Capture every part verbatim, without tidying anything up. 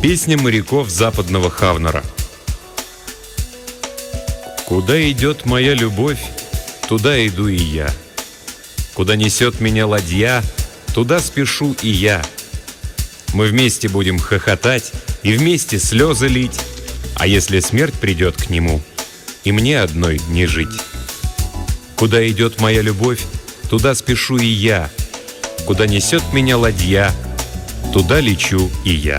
Песня моряков западного Хавнера. Куда идет моя любовь, туда иду и я. Куда несет меня ладья, туда спешу и я. Мы вместе будем хохотать и вместе слезы лить, а если смерть придет к нему, и мне одной не жить. Куда идет моя любовь, туда спешу и я. Куда несет меня ладья, туда лечу и я.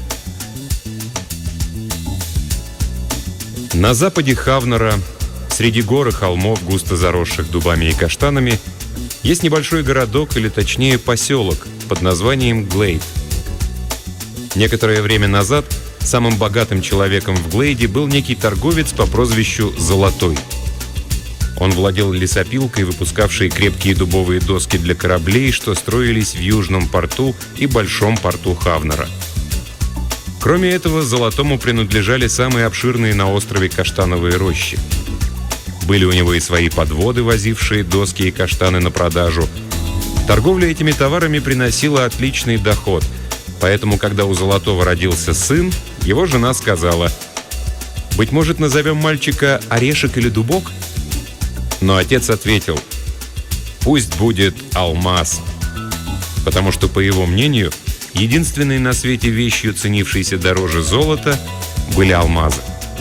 На западе Хавнера, среди гор и холмов, густо заросших дубами и каштанами, есть небольшой городок, или точнее поселок, под названием Глейд. Некоторое время назад самым богатым человеком в Глейде был некий торговец по прозвищу Золотой. Он владел лесопилкой, выпускавшей крепкие дубовые доски для кораблей, что строились в Южном порту и Большом порту Хавнера. Кроме этого, Золотому принадлежали самые обширные на острове каштановые рощи. Были у него и свои подводы, возившие доски и каштаны на продажу. Торговля этими товарами приносила отличный доход, поэтому, когда у Золотого родился сын, его жена сказала: «Быть может, назовем мальчика Орешек или Дубок?» Но отец ответил: «Пусть будет Алмаз», потому что, по его мнению, единственной на свете вещью, ценившейся дороже золота, были алмазы.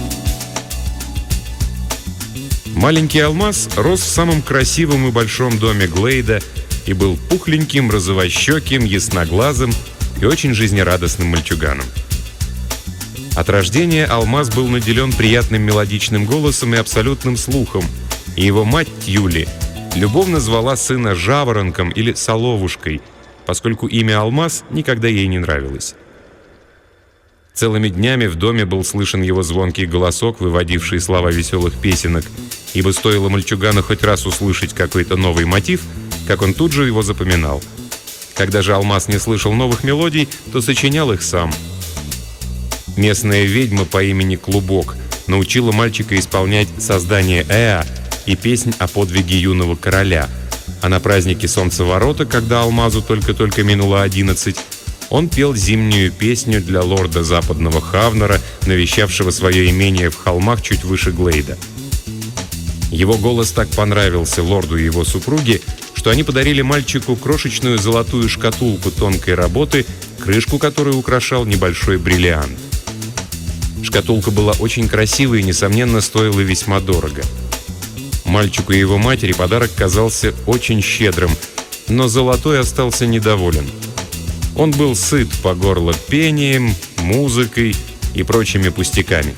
Маленький Алмаз рос в самом красивом и большом доме Глейда и был пухленьким, розовощеким, ясноглазым и очень жизнерадостным мальчуганом. От рождения Алмаз был наделен приятным мелодичным голосом и абсолютным слухом, и его мать Тьюли любовно звала сына Жаворонком или Соловушкой, поскольку имя Алмаз никогда ей не нравилось. Целыми днями в доме был слышен его звонкий голосок, выводивший слова веселых песенок, ибо стоило мальчугану хоть раз услышать какой-то новый мотив, как он тут же его запоминал. Когда же Алмаз не слышал новых мелодий, то сочинял их сам. Местная ведьма по имени Клубок научила мальчика исполнять создание Эа и песнь о подвиге юного короля, а на празднике Солнцеворота, когда Алмазу только-только минуло одиннадцать, он пел зимнюю песню для лорда западного Хавнера, навещавшего свое имение в холмах чуть выше Глейда. Его голос так понравился лорду и его супруге, что они подарили мальчику крошечную золотую шкатулку тонкой работы, крышку которой украшал небольшой бриллиант. Шкатулка была очень красивой и, несомненно, стоила весьма дорого. Мальчику и его матери подарок казался очень щедрым, но Золотой остался недоволен. Он был сыт по горло пением, музыкой и прочими пустяками.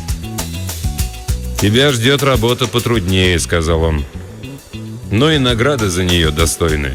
«Тебя ждет работа потруднее», — сказал он, — «но и награда за нее достойная».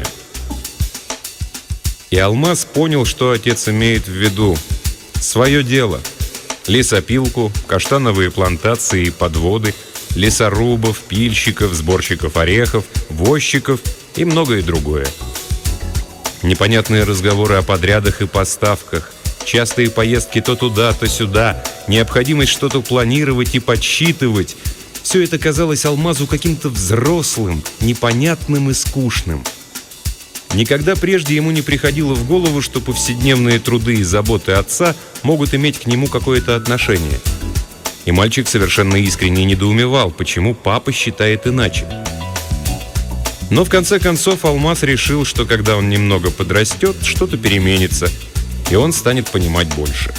И Алмаз понял, что отец имеет в виду. Свое дело. Лесопилку, каштановые плантации и подводы, лесорубов, пильщиков, сборщиков орехов, возчиков и многое другое. Непонятные разговоры о подрядах и поставках, частые поездки то туда, то сюда, необходимость что-то планировать и подсчитывать — все это казалось Алмазу каким-то взрослым, непонятным и скучным. Никогда прежде ему не приходило в голову, что повседневные труды и заботы отца могут иметь к нему какое-то отношение. И мальчик совершенно искренне недоумевал, почему папа считает иначе. Но в конце концов Алмаз решил, что когда он немного подрастет, что-то переменится, и он станет понимать больше.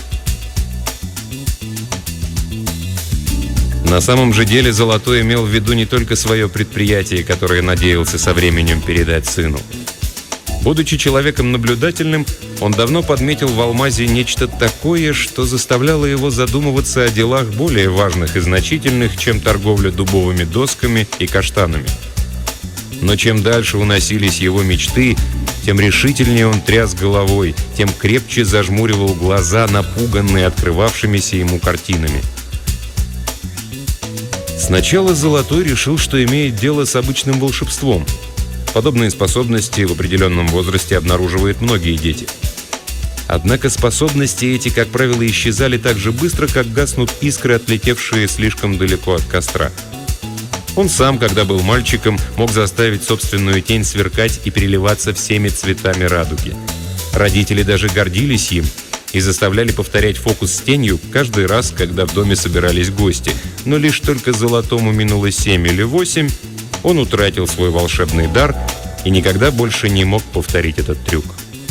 На самом же деле Золотой имел в виду не только свое предприятие, которое надеялся со временем передать сыну. Будучи человеком наблюдательным, он давно подметил в Алмазе нечто такое, что заставляло его задумываться о делах более важных и значительных, чем торговля дубовыми досками и каштанами. Но чем дальше уносились его мечты, тем решительнее он тряс головой, тем крепче зажмуривал глаза, напуганные открывавшимися ему картинами. Сначала Золотой решил, что имеет дело с обычным волшебством. Подобные способности в определенном возрасте обнаруживают многие дети. Однако способности эти, как правило, исчезали так же быстро, как гаснут искры, отлетевшие слишком далеко от костра. Он сам, когда был мальчиком, мог заставить собственную тень сверкать и переливаться всеми цветами радуги. Родители даже гордились им, и заставляли повторять фокус с тенью каждый раз, когда в доме собирались гости. Но лишь только Золотому минуло семь или восемь, он утратил свой волшебный дар и никогда больше не мог повторить этот трюк.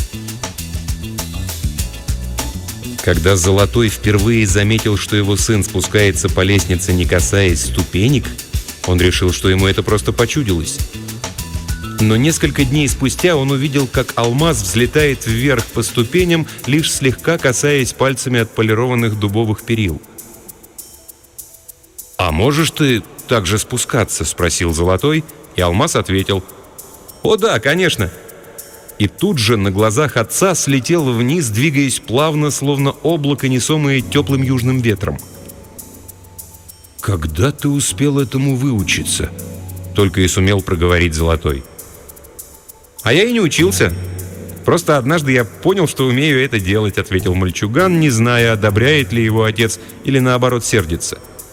Когда Золотой впервые заметил, что его сын спускается по лестнице, не касаясь ступенек, он решил, что ему это просто почудилось. Но несколько дней спустя он увидел, как алмаз взлетает вверх по ступеням, лишь слегка касаясь пальцами отполированных дубовых перил. «А можешь ты так же спускаться?» — спросил Золотой, и алмаз ответил: «О да, конечно!» И тут же на глазах отца слетел вниз, двигаясь плавно, словно облако, несомое теплым южным ветром. «Когда ты успел этому выучиться?» — только и сумел проговорить Золотой. «А я и не учился. Просто однажды я понял, что умею это делать», — ответил мальчуган, не зная, одобряет ли его отец или наоборот сердится.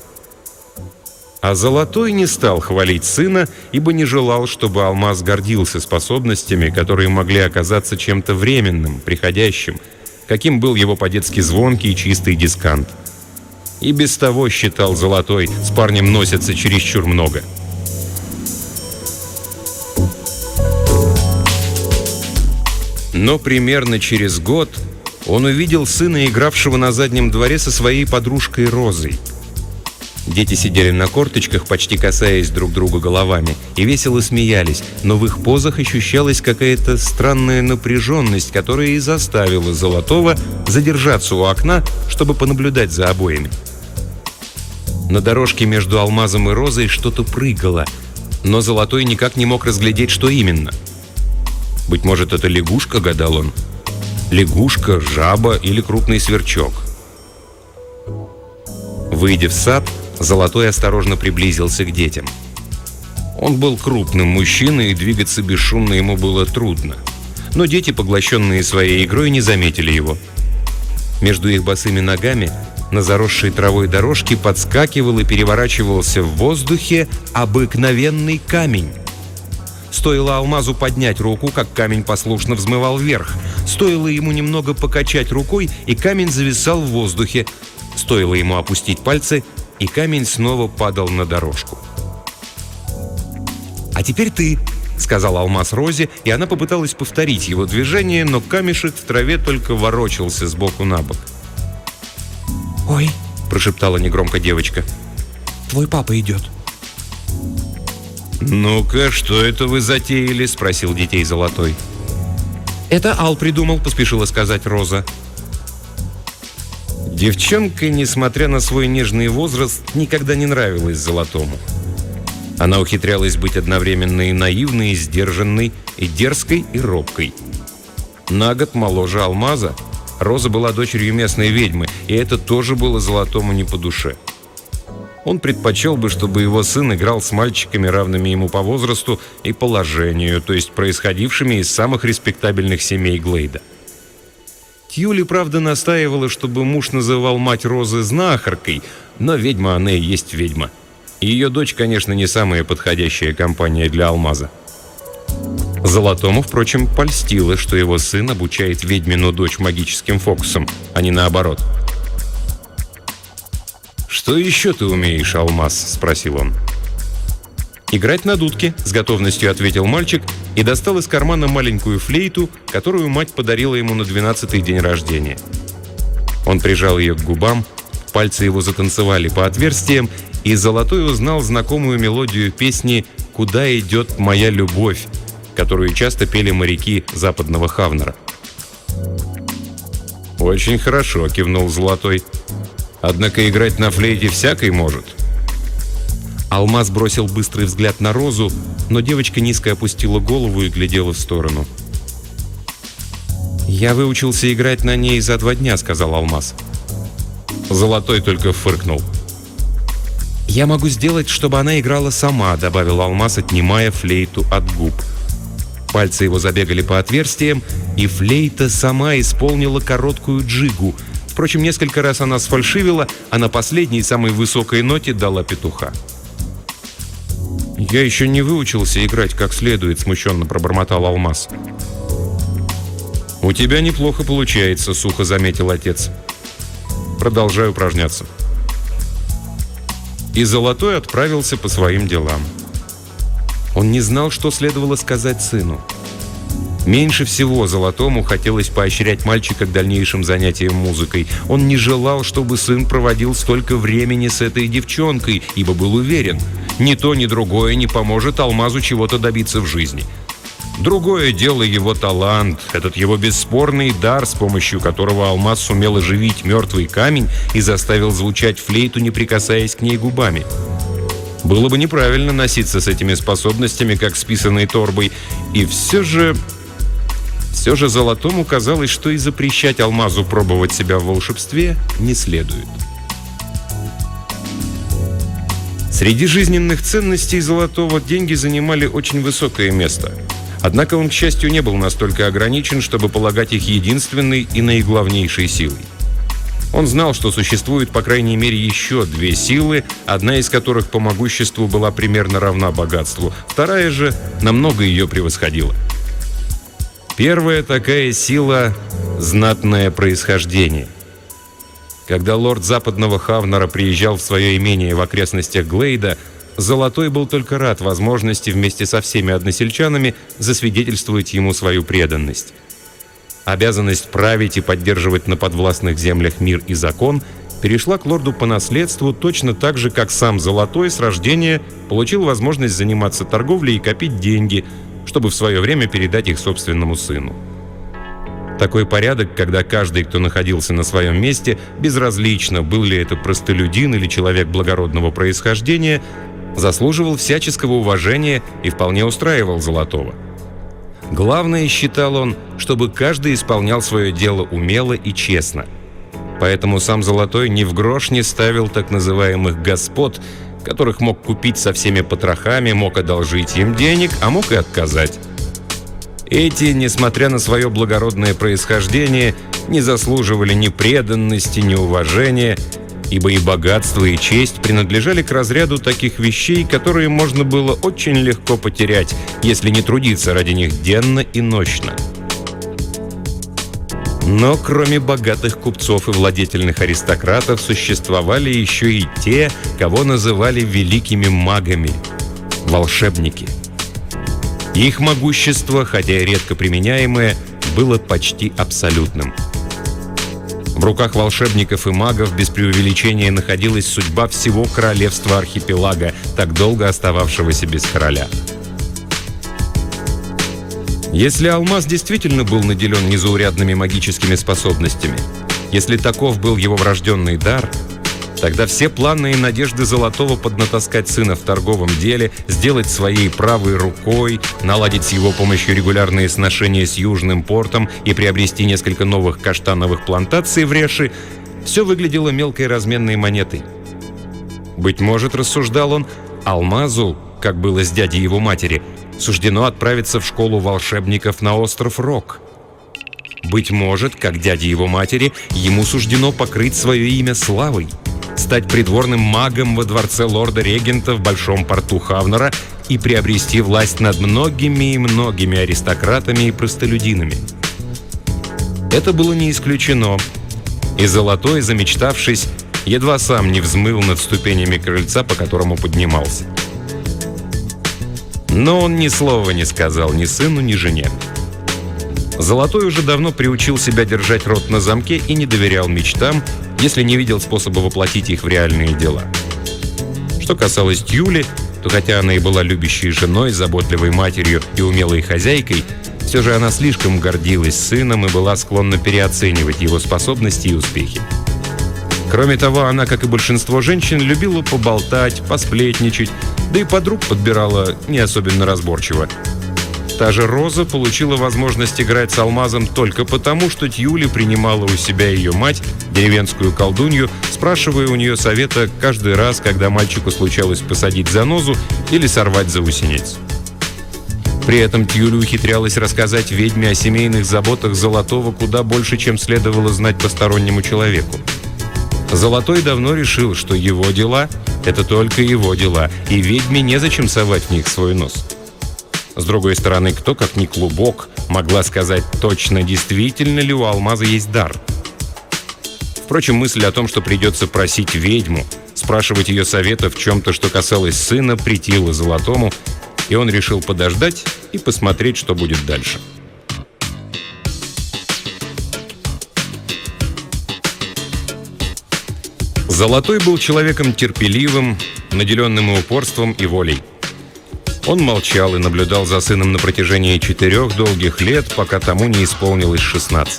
А Золотой не стал хвалить сына, ибо не желал, чтобы алмаз гордился способностями, которые могли оказаться чем-то временным, приходящим, каким был его по-детски звонкий и чистый дискант. И без того, считал Золотой, с парнем носятся чересчур много. Но примерно через год он увидел сына, игравшего на заднем дворе со своей подружкой Розой. Дети сидели на корточках, почти касаясь друг друга головами, и весело смеялись, но в их позах ощущалась какая-то странная напряженность, которая и заставила Золотого задержаться у окна, чтобы понаблюдать за обоими. На дорожке между алмазом и Розой что-то прыгало, но Золотой никак не мог разглядеть, что именно. Быть может, это лягушка, гадал он. Лягушка, жаба или крупный сверчок. Выйдя в сад, Золотой осторожно приблизился к детям. Он был крупным мужчиной, и двигаться бесшумно ему было трудно. Но дети, поглощенные своей игрой, не заметили его. Между их босыми ногами на заросшей травой дорожке подскакивал и переворачивался в воздухе обыкновенный камень. Стоило алмазу поднять руку, как камень послушно взмывал вверх. Стоило ему немного покачать рукой, и камень зависал в воздухе. Стоило ему опустить пальцы, и камень снова падал на дорожку. «А теперь ты», — сказал алмаз Розе, и она попыталась повторить его движение, но камешек в траве только ворочался сбоку на бок. «Ой», — прошептала негромко девочка, — «твой папа идет». «Ну-ка, что это вы затеяли?» — спросил детей Золотой. «Это Ал придумал», — поспешила сказать Роза. Девчонка, несмотря на свой нежный возраст, никогда не нравилась Золотому. Она ухитрялась быть одновременно и наивной, и сдержанной, и дерзкой, и робкой. На год моложе алмаза, Роза была дочерью местной ведьмы, и это тоже было Золотому не по душе. Он предпочел бы, чтобы его сын играл с мальчиками, равными ему по возрасту и положению, то есть происходившими из самых респектабельных семей Глейда. Тьюли, правда, настаивала, чтобы муж называл мать Розы знахаркой, но ведьма она и есть ведьма. И ее дочь, конечно, не самая подходящая компания для алмаза. Золотому, впрочем, польстило, что его сын обучает ведьмину дочь магическим фокусам, а не наоборот. «Что еще ты умеешь, алмаз?» — спросил он. «Играть на дудке», — с готовностью ответил мальчик и достал из кармана маленькую флейту, которую мать подарила ему на двенадцатый день рождения. Он прижал ее к губам, пальцы его затанцевали по отверстиям, и Золотой узнал знакомую мелодию песни «Куда идет моя любовь», которую часто пели моряки западного Хавнера. «Очень хорошо», — кивнул Золотой. «Однако играть на флейте всякий может». Алмаз бросил быстрый взгляд на Розу, но девочка низко опустила голову и глядела в сторону. «Я выучился играть на ней за два дня», — сказал Алмаз. Золотой только фыркнул. «Я могу сделать, чтобы она играла сама», — добавил Алмаз, отнимая флейту от губ. Пальцы его забегали по отверстиям, и флейта сама исполнила короткую джигу. Впрочем, несколько раз она сфальшивила, а на последней, самой высокой ноте дала петуха. «Я еще не выучился играть как следует», — смущенно пробормотал Алмаз. «У тебя неплохо получается», — сухо заметил отец. «Продолжай упражняться». И Золотой отправился по своим делам. Он не знал, что следовало сказать сыну. Меньше всего Золотому хотелось поощрять мальчика к дальнейшим занятиям музыкой. Он не желал, чтобы сын проводил столько времени с этой девчонкой, ибо был уверен, ни то, ни другое не поможет Алмазу чего-то добиться в жизни. Другое дело его талант, этот его бесспорный дар, с помощью которого Алмаз сумел оживить мертвый камень и заставил звучать флейту, не прикасаясь к ней губами. Было бы неправильно носиться с этими способностями, как с писаной торбой, и все же... Все же Золотому казалось, что и запрещать Алмазу пробовать себя в волшебстве не следует. Среди жизненных ценностей Золотого деньги занимали очень высокое место. Однако он, к счастью, не был настолько ограничен, чтобы полагать их единственной и наиглавнейшей силой. Он знал, что существует по крайней мере еще две силы, одна из которых по могуществу была примерно равна богатству, вторая же намного ее превосходила. Первая такая сила – знатное происхождение. Когда лорд Западного Хавнера приезжал в свое имение в окрестностях Глейда, Золотой был только рад возможности вместе со всеми односельчанами засвидетельствовать ему свою преданность. Обязанность править и поддерживать на подвластных землях мир и закон перешла к лорду по наследству точно так же, как сам Золотой с рождения получил возможность заниматься торговлей и копить деньги, чтобы в свое время передать их собственному сыну. Такой порядок, когда каждый, кто находился на своем месте, безразлично, был ли это простолюдин или человек благородного происхождения, заслуживал всяческого уважения и вполне устраивал Золотого. Главное, считал он, чтобы каждый исполнял свое дело умело и честно. Поэтому сам Золотой ни в грош не ставил так называемых господ, которых мог купить со всеми потрохами, мог одолжить им денег, а мог и отказать. Эти, несмотря на свое благородное происхождение, не заслуживали ни преданности, ни уважения, ибо и богатство, и честь принадлежали к разряду таких вещей, которые можно было очень легко потерять, если не трудиться ради них денно и нощно. Но кроме богатых купцов и владетельных аристократов существовали еще и те, кого называли великими магами – волшебники. Их могущество, хотя и редко применяемое, было почти абсолютным. В руках волшебников и магов без преувеличения находилась судьба всего королевства архипелага, так долго остававшегося без короля. Если Алмаз действительно был наделен незаурядными магическими способностями, если таков был его врожденный дар, тогда все планы и надежды Золотого поднатаскать сына в торговом деле, сделать своей правой рукой, наладить с его помощью регулярные сношения с Южным портом и приобрести несколько новых каштановых плантаций в Реши, все выглядело мелкой разменной монетой. Быть может, рассуждал он, Алмазу, как было с дядей его матери, суждено отправиться в школу волшебников на остров Рок. Быть может, как дяде его матери, ему суждено покрыть свое имя славой, стать придворным магом во дворце лорда-регента в Большом порту Хавнера и приобрести власть над многими и многими аристократами и простолюдинами. Это было не исключено, и Золотой, замечтавшись, едва сам не взмыл над ступенями крыльца, по которому поднимался. Но он ни слова не сказал ни сыну, ни жене. Золотой уже давно приучил себя держать рот на замке и не доверял мечтам, если не видел способа воплотить их в реальные дела. Что касалось Тьюли, то хотя она и была любящей женой, заботливой матерью и умелой хозяйкой, все же она слишком гордилась сыном и была склонна переоценивать его способности и успехи. Кроме того, она, как и большинство женщин, любила поболтать, посплетничать, да и подруг подбирала не особенно разборчиво. Та же Роза получила возможность играть с Алмазом только потому, что Тьюли принимала у себя ее мать, деревенскую колдунью, спрашивая у нее совета каждый раз, когда мальчику случалось посадить занозу или сорвать заусенец. При этом Тьюли ухитрялась рассказать ведьме о семейных заботах Золотого куда больше, чем следовало знать постороннему человеку. Золотой давно решил, что его дела – это только его дела, и ведьме незачем совать в них свой нос. С другой стороны, кто, как ни Клубок, могла сказать точно, действительно ли у Алмаза есть дар? Впрочем, мысль о том, что придется просить ведьму, спрашивать ее совета в чем-то, что касалось сына, претила Золотому, и он решил подождать и посмотреть, что будет дальше. Золотой был человеком терпеливым, наделенным и упорством, и волей. Он молчал и наблюдал за сыном на протяжении четырех долгих лет, пока тому не исполнилось шестнадцать.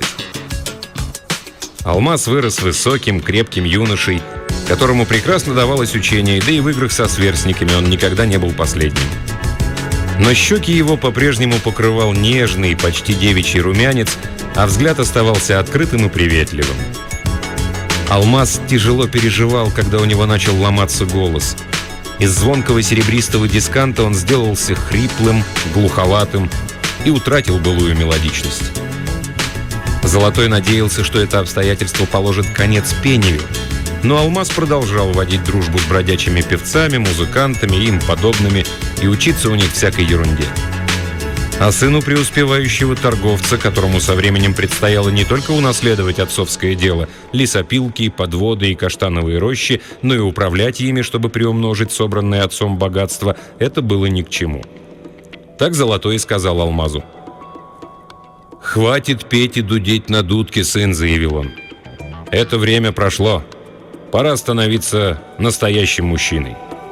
Алмаз вырос высоким, крепким юношей, которому прекрасно давалось учение, да и в играх со сверстниками он никогда не был последним. Но щеки его по-прежнему покрывал нежный, почти девичий румянец, а взгляд оставался открытым и приветливым. Алмаз тяжело переживал, когда у него начал ломаться голос. Из звонкого серебристого дисканта он сделался хриплым, глуховатым и утратил былую мелодичность. Золотой надеялся, что это обстоятельство положит конец пению, но Алмаз продолжал водить дружбу с бродячими певцами, музыкантами и им подобными и учиться у них всякой ерунде. А сыну преуспевающего торговца, которому со временем предстояло не только унаследовать отцовское дело, лесопилки, подводы и каштановые рощи, но и управлять ими, чтобы приумножить собранное отцом богатство, это было ни к чему. Так Золотой и сказал Алмазу. «Хватит петь и дудеть на дудке, сын», — заявил он. «Это время прошло. Пора становиться настоящим мужчиной».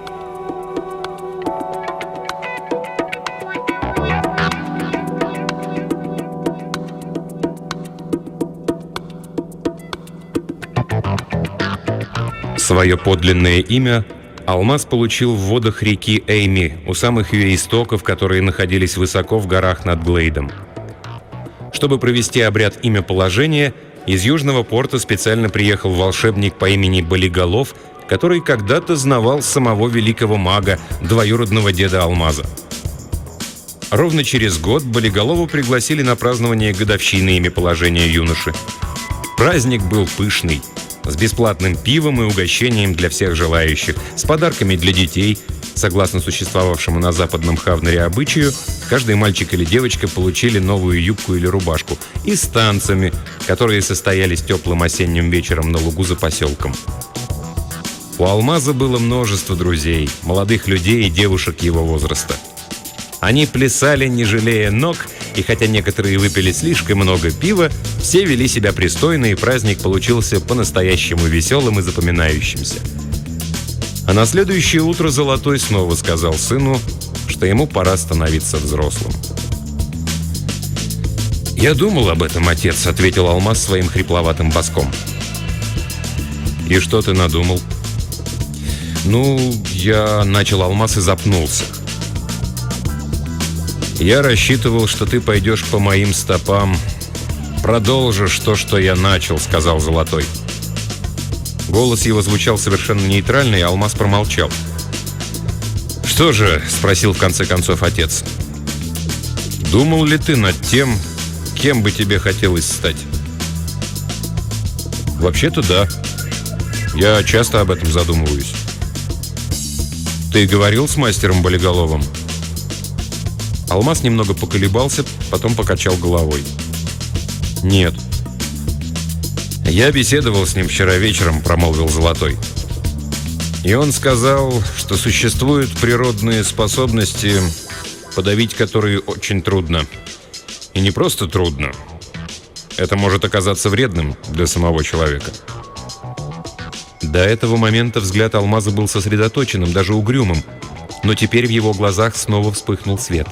Свое подлинное имя Алмаз получил в водах реки Эйми, у самых ее истоков, которые находились высоко в горах над Глейдом. Чтобы провести обряд имяположения, из Южного порта специально приехал волшебник по имени Болиголов, который когда-то знавал самого великого мага, двоюродного деда Алмаза. Ровно через год Болиголову пригласили на празднование годовщины имяположения юноши. Праздник был пышный, с бесплатным пивом и угощением для всех желающих, с подарками для детей. Согласно существовавшему на западном Хавнере обычаю, каждый мальчик или девочка получили новую юбку или рубашку, и с танцами, которые состоялись теплым осенним вечером на лугу за поселком. У Алмаза было множество друзей, молодых людей и девушек его возраста. Они плясали, не жалея ног, и хотя некоторые выпили слишком много пива, все вели себя пристойно, и праздник получился по-настоящему веселым и запоминающимся. А на следующее утро Золотой снова сказал сыну, что ему пора становиться взрослым. «Я думал об этом, отец», — ответил Алмаз своим хрипловатым баском. «И что ты надумал?» «Ну, я...» — начал Алмаз и запнулся. «Я рассчитывал, что ты пойдешь по моим стопам, продолжишь то, что я начал», — сказал Золотой. Голос его звучал совершенно нейтрально, и Алмаз промолчал. «Что же?» — спросил в конце концов отец. «Думал ли ты над тем, кем бы тебе хотелось стать?» «Вообще-то да. Я часто об этом задумываюсь». «Ты говорил с мастером Болиголовым?» Алмаз немного поколебался, потом покачал головой. «Нет». «Я беседовал с ним вчера вечером», — промолвил Золотой. «И он сказал, что существуют природные способности, подавить которые очень трудно. И не просто трудно. Это может оказаться вредным для самого человека». До этого момента взгляд Алмаза был сосредоточенным, даже угрюмым, но теперь в его глазах снова вспыхнул свет.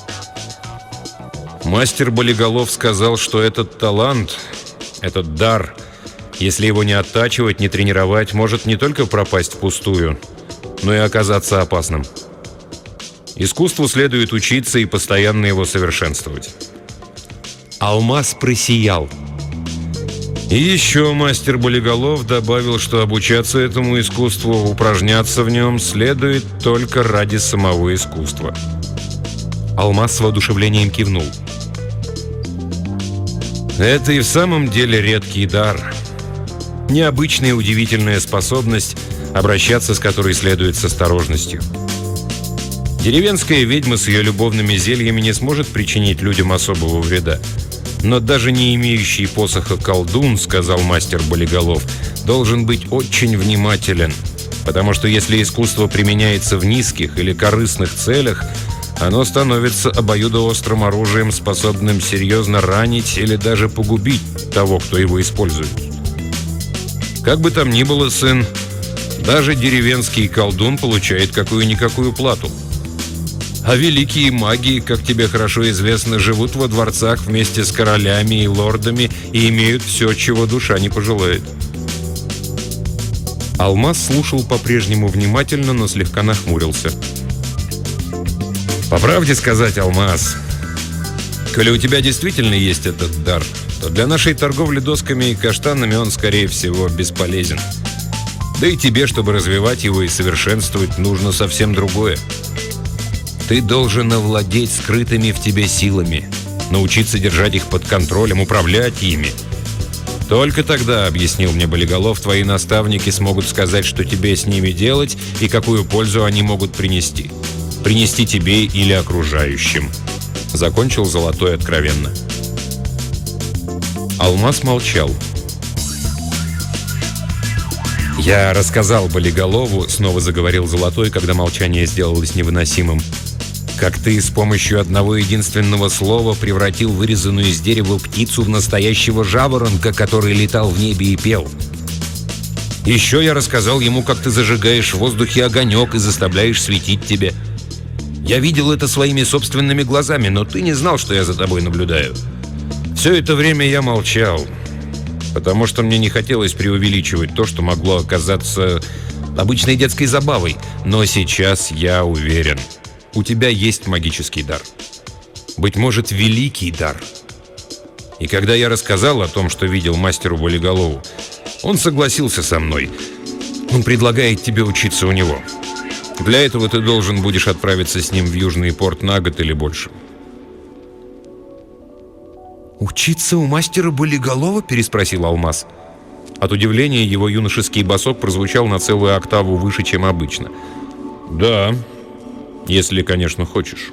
«Мастер Болиголов сказал, что этот талант, этот дар, если его не оттачивать, не тренировать, может не только пропасть впустую, но и оказаться опасным. Искусству следует учиться и постоянно его совершенствовать». Алмаз просиял. И еще мастер Болиголов добавил, что обучаться этому искусству, упражняться в нем следует только ради самого искусства. Алмаз с воодушевлением кивнул. «Это и в самом деле редкий дар. Необычная удивительная способность, обращаться с которой следует с осторожностью. Деревенская ведьма с ее любовными зельями не сможет причинить людям особого вреда. Но даже не имеющий посоха колдун, сказал мастер Болиголов, должен быть очень внимателен, потому что если искусство применяется в низких или корыстных целях, оно становится обоюдоострым оружием, способным серьезно ранить или даже погубить того, кто его использует. Как бы там ни было, сын, даже деревенский колдун получает какую-никакую плату. А великие маги, как тебе хорошо известно, живут во дворцах вместе с королями и лордами и имеют все, чего душа не пожелает. Алмаз слушал по-прежнему внимательно, но слегка нахмурился. «По правде сказать, Алмаз, коли у тебя действительно есть этот дар, то для нашей торговли досками и каштанами он, скорее всего, бесполезен. Да и тебе, чтобы развивать его и совершенствовать, нужно совсем другое. Ты должен овладеть скрытыми в тебе силами, научиться держать их под контролем, управлять ими. Только тогда, объяснил мне Болиголов, твои наставники смогут сказать, что тебе с ними делать и какую пользу они могут принести. Принести тебе или окружающим. Закончил Золотой откровенно. Алмаз молчал. «Я рассказал Болиголову», — снова заговорил Золотой, когда молчание сделалось невыносимым, «как ты с помощью одного единственного слова превратил вырезанную из дерева птицу в настоящего жаворонка, который летал в небе и пел. Еще я рассказал ему, как ты зажигаешь в воздухе огонек и заставляешь светить тебе. Я видел это своими собственными глазами, но ты не знал, что я за тобой наблюдаю. Все это время я молчал, потому что мне не хотелось преувеличивать то, что могло оказаться обычной детской забавой. Но сейчас я уверен, у тебя есть магический дар. Быть может, великий дар. И когда я рассказал о том, что видел мастеру Болиголову, он согласился со мной. Он предлагает тебе учиться у него. Для этого ты должен будешь отправиться с ним в Южный порт на год или больше». «Учиться у мастера Болиголова?» – переспросил Алмаз. От удивления его юношеский басок прозвучал на целую октаву выше, чем обычно. «Да, если, конечно, хочешь».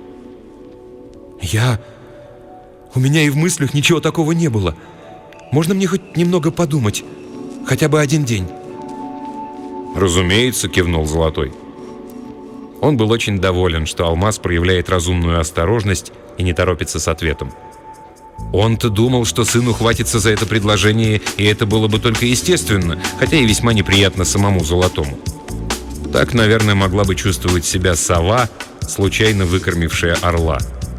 «Я... У меня и в мыслях ничего такого не было. Можно мне хоть немного подумать? Хотя бы один день?» «Разумеется», — кивнул Золотой. Он был очень доволен, что Алмаз проявляет разумную осторожность и не торопится с ответом. Он-то думал, что сын ухватится за это предложение, и это было бы только естественно, хотя и весьма неприятно самому Золотому. Так, наверное, могла бы чувствовать себя сова, случайно выкормившая орла.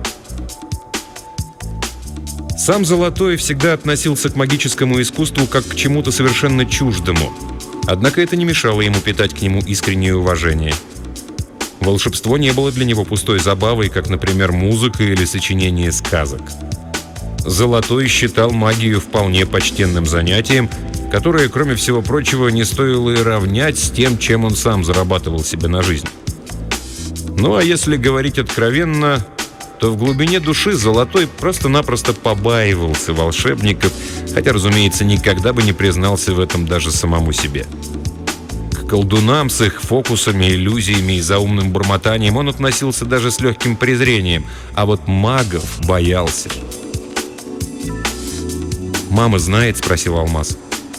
Сам Золотой всегда относился к магическому искусству как к чему-то совершенно чуждому. Однако это не мешало ему питать к нему искреннее уважение. Волшебство не было для него пустой забавой, как, например, музыка или сочинение сказок. Золотой считал магию вполне почтенным занятием, которое, кроме всего прочего, не стоило и равнять с тем, чем он сам зарабатывал себе на жизнь. Ну а если говорить откровенно, то в глубине души Золотой просто-напросто побаивался волшебников, хотя, разумеется, никогда бы не признался в этом даже самому себе. К колдунам с их фокусами, иллюзиями и заумным бормотанием он относился даже с легким презрением, а вот магов боялся. «Мама знает?» – спросил Алмаз.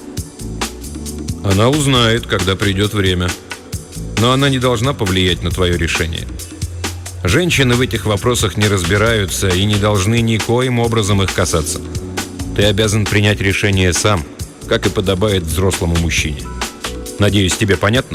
«Она узнает, когда придет время. Но она не должна повлиять на твое решение. Женщины в этих вопросах не разбираются и не должны никоим образом их касаться. Ты обязан принять решение сам, как и подобает взрослому мужчине. Надеюсь, тебе понятно?»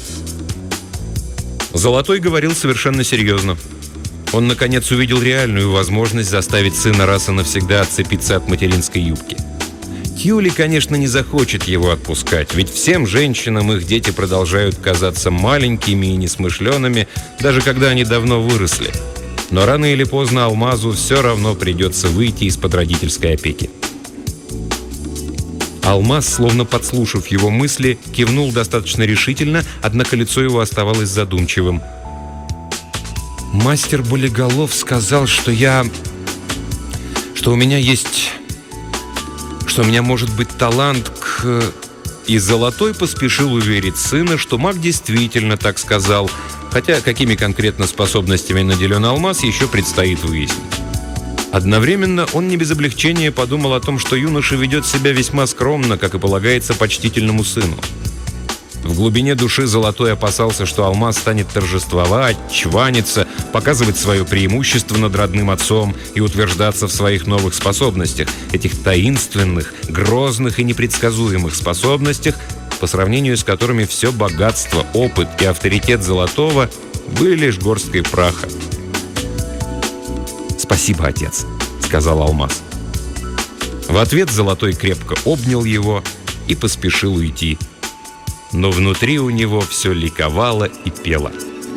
Золотой говорил совершенно серьезно. Он, наконец, увидел реальную возможность заставить сына раз и навсегда отцепиться от материнской юбки. Тьюли, конечно, не захочет его отпускать, ведь всем женщинам их дети продолжают казаться маленькими и несмышленными, даже когда они давно выросли. Но рано или поздно Алмазу все равно придется выйти из-под родительской опеки. Алмаз, словно подслушав его мысли, кивнул достаточно решительно, однако лицо его оставалось задумчивым. «Мастер Болиголов сказал, что я... что у меня есть... что у меня может быть талант к...» И Золотой поспешил уверить сына, что маг действительно так сказал, Хотя какими конкретно способностями наделен Алмаз, еще предстоит выяснить. Одновременно он не без облегчения подумал о том, что юноша ведет себя весьма скромно, как и полагается почтительному сыну. В глубине души Золотой опасался, что Алмаз станет торжествовать, чваниться, показывать свое преимущество над родным отцом и утверждаться в своих новых способностях, этих таинственных, грозных и непредсказуемых способностях, по сравнению с которыми все богатство, опыт и авторитет Золотого были лишь горсткой праха. «Спасибо, отец», — сказал Алмаз. В ответ Золотой крепко обнял его и поспешил уйти. Но внутри у него все ликовало и пело.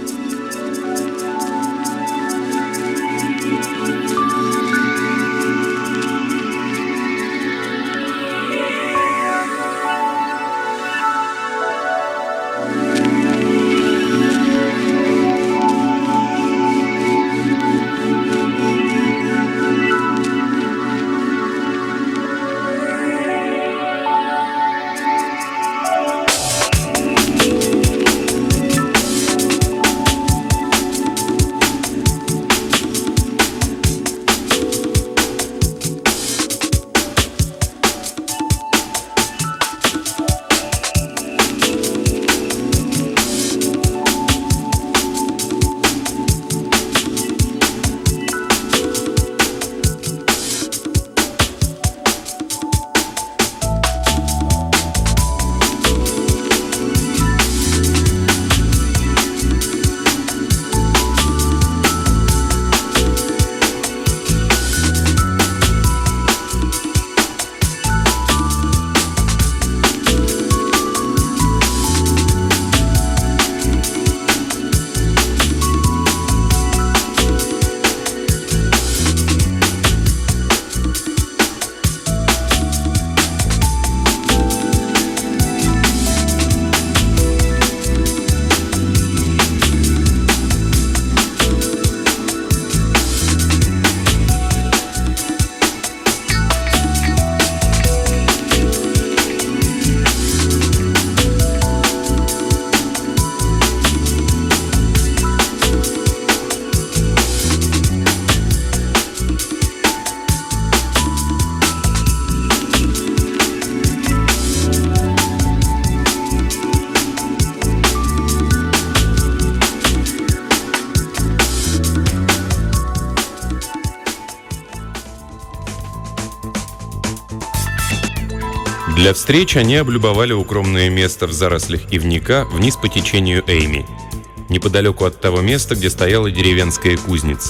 Для встреч они облюбовали укромное место в зарослях ивника вниз по течению Эйми, неподалеку от того места, где стояла деревенская кузница.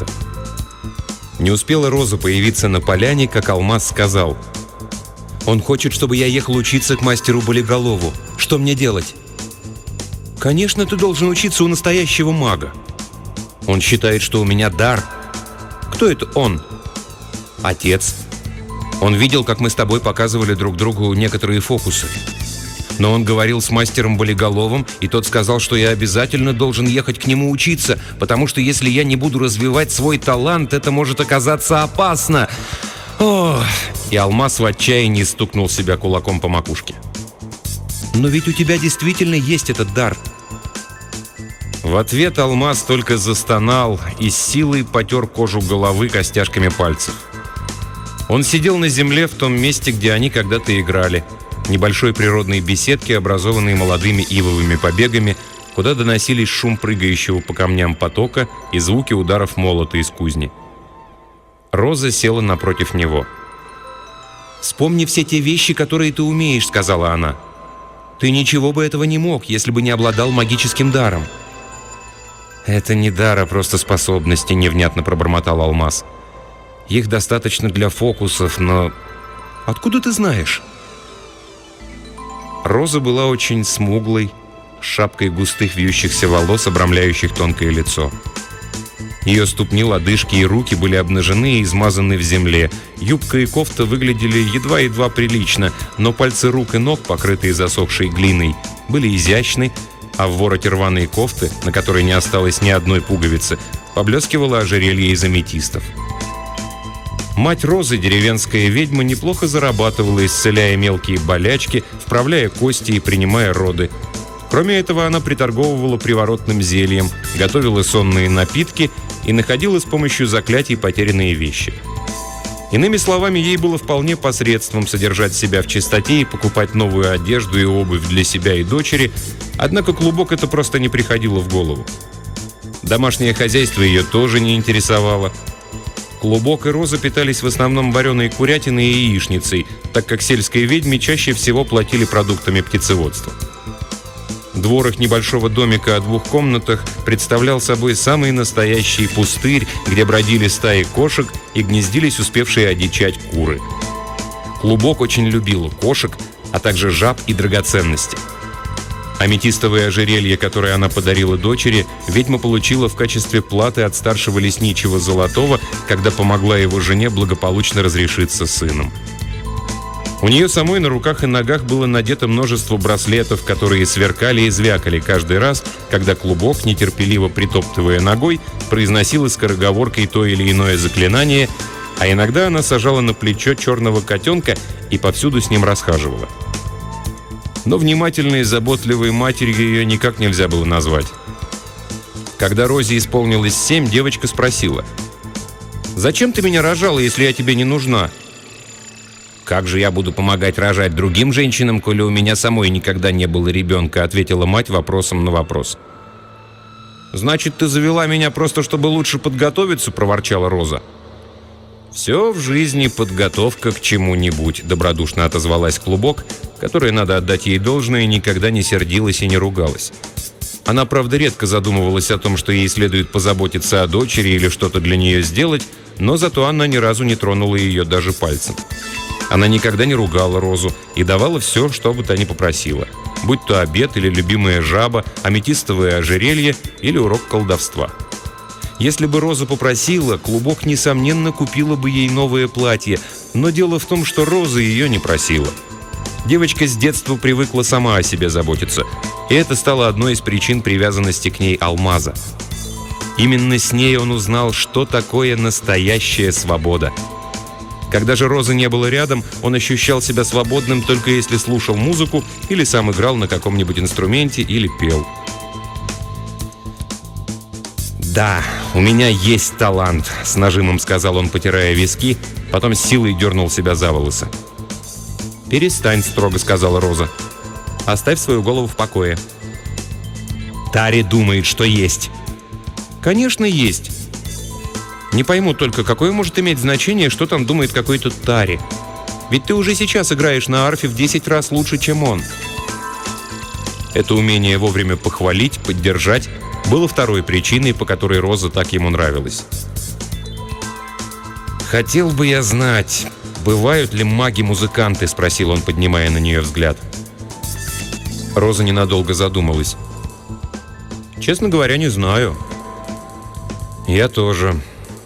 Не успела Роза появиться на поляне, как Алмаз сказал: «Он хочет, чтобы я ехал учиться к мастеру Болиголову. Что мне делать?» «Конечно, ты должен учиться у настоящего мага. Он считает, что у меня дар». «Кто это он?» «Отец. Он видел, как мы с тобой показывали друг другу некоторые фокусы. Но он говорил с мастером Болиголовым, и тот сказал, что я обязательно должен ехать к нему учиться, потому что если я не буду развивать свой талант, это может оказаться опасно». Ох! И Алмаз в отчаянии стукнул себя кулаком по макушке. «Но ведь у тебя действительно есть этот дар». В ответ Алмаз только застонал и с силой потер кожу головы костяшками пальцев. Он сидел на земле в том месте, где они когда-то играли, небольшой природной беседке, образованной молодыми ивовыми побегами, куда доносились шум прыгающего по камням потока и звуки ударов молота из кузни. Роза села напротив него. «Вспомни все те вещи, которые ты умеешь», — сказала она. «Ты ничего бы этого не мог, если бы не обладал магическим даром». «Это не дар, а просто способности», — невнятно пробормотал Алмаз. «Их достаточно для фокусов, но...» «Откуда ты знаешь?» Роза была очень смуглой, с шапкой густых вьющихся волос, обрамляющих тонкое лицо. Ее ступни, лодыжки и руки были обнажены и измазаны в земле. Юбка и кофта выглядели едва-едва прилично, но пальцы рук и ног, покрытые засохшей глиной, были изящны, а в вороте рваной кофты, на которой не осталось ни одной пуговицы, поблескивало ожерелье из аметистов. Мать Розы, деревенская ведьма, неплохо зарабатывала, исцеляя мелкие болячки, вправляя кости и принимая роды. Кроме этого, она приторговывала приворотным зельем, готовила сонные напитки и находила с помощью заклятий потерянные вещи. Иными словами, ей было вполне посредством содержать себя в чистоте и покупать новую одежду и обувь для себя и дочери, однако Клубок это просто не приходило в голову. Домашнее хозяйство ее тоже не интересовало. Клубок и Роза питались в основном вареной курятиной и яичницей, так как сельской ведьме чаще всего платили продуктами птицеводства. Двор их небольшого домика о двух комнатах представлял собой самый настоящий пустырь, где бродили стаи кошек и гнездились успевшие одичать куры. Клубок очень любила кошек, а также жаб и драгоценности. Аметистовое ожерелье, которое она подарила дочери, ведьма получила в качестве платы от старшего лесничего Золотого, когда помогла его жене благополучно разрешиться с сыном. У нее самой на руках и ногах было надето множество браслетов, которые сверкали и звякали каждый раз, когда Клубок, нетерпеливо притоптывая ногой, произносила скороговоркой то или иное заклинание, а иногда она сажала на плечо черного котенка и повсюду с ним расхаживала. Но внимательной и заботливой матерью ее никак нельзя было назвать. Когда Розе исполнилось семь, девочка спросила: «Зачем ты меня рожала, если я тебе не нужна?» «Как же я буду помогать рожать другим женщинам, коли у меня самой никогда не было ребенка?» — ответила мать вопросом на вопрос. «Значит, ты завела меня просто, чтобы лучше подготовиться?» — проворчала Роза. «Все в жизни подготовка к чему-нибудь», — добродушно отозвалась Клубок, которая, надо отдать ей должное, никогда не сердилась и не ругалась. Она, правда, редко задумывалась о том, что ей следует позаботиться о дочери или что-то для нее сделать, но зато она ни разу не тронула ее даже пальцем. Она никогда не ругала Розу и давала все, что бы та ни попросила, будь то обед или любимая жаба, аметистовое ожерелье или урок колдовства. Если бы Роза попросила, Клубок, несомненно, купила бы ей новое платье, но дело в том, что Роза ее не просила. Девочка с детства привыкла сама о себе заботиться, и это стало одной из причин привязанности к ней Алмаза. Именно с ней он узнал, что такое настоящая свобода. Когда же Розы не было рядом, он ощущал себя свободным только если слушал музыку или сам играл на каком-нибудь инструменте или пел. «Да, у меня есть талант», — с нажимом сказал он, потирая виски, потом с силой дернул себя за волосы. «Перестань», — строго сказала Роза. «Оставь свою голову в покое». «Тари думает, что есть». «Конечно, есть. Не пойму только, какое может иметь значение, что там думает какой-то Тари. Ведь ты уже сейчас играешь на арфе в десять раз лучше, чем он». Это умение вовремя похвалить, поддержать было второй причиной, по которой Роза так ему нравилась. «Хотел бы я знать, бывают ли маги-музыканты?» — спросил он, поднимая на нее взгляд. Роза ненадолго задумалась. «Честно говоря, не знаю». «Я тоже».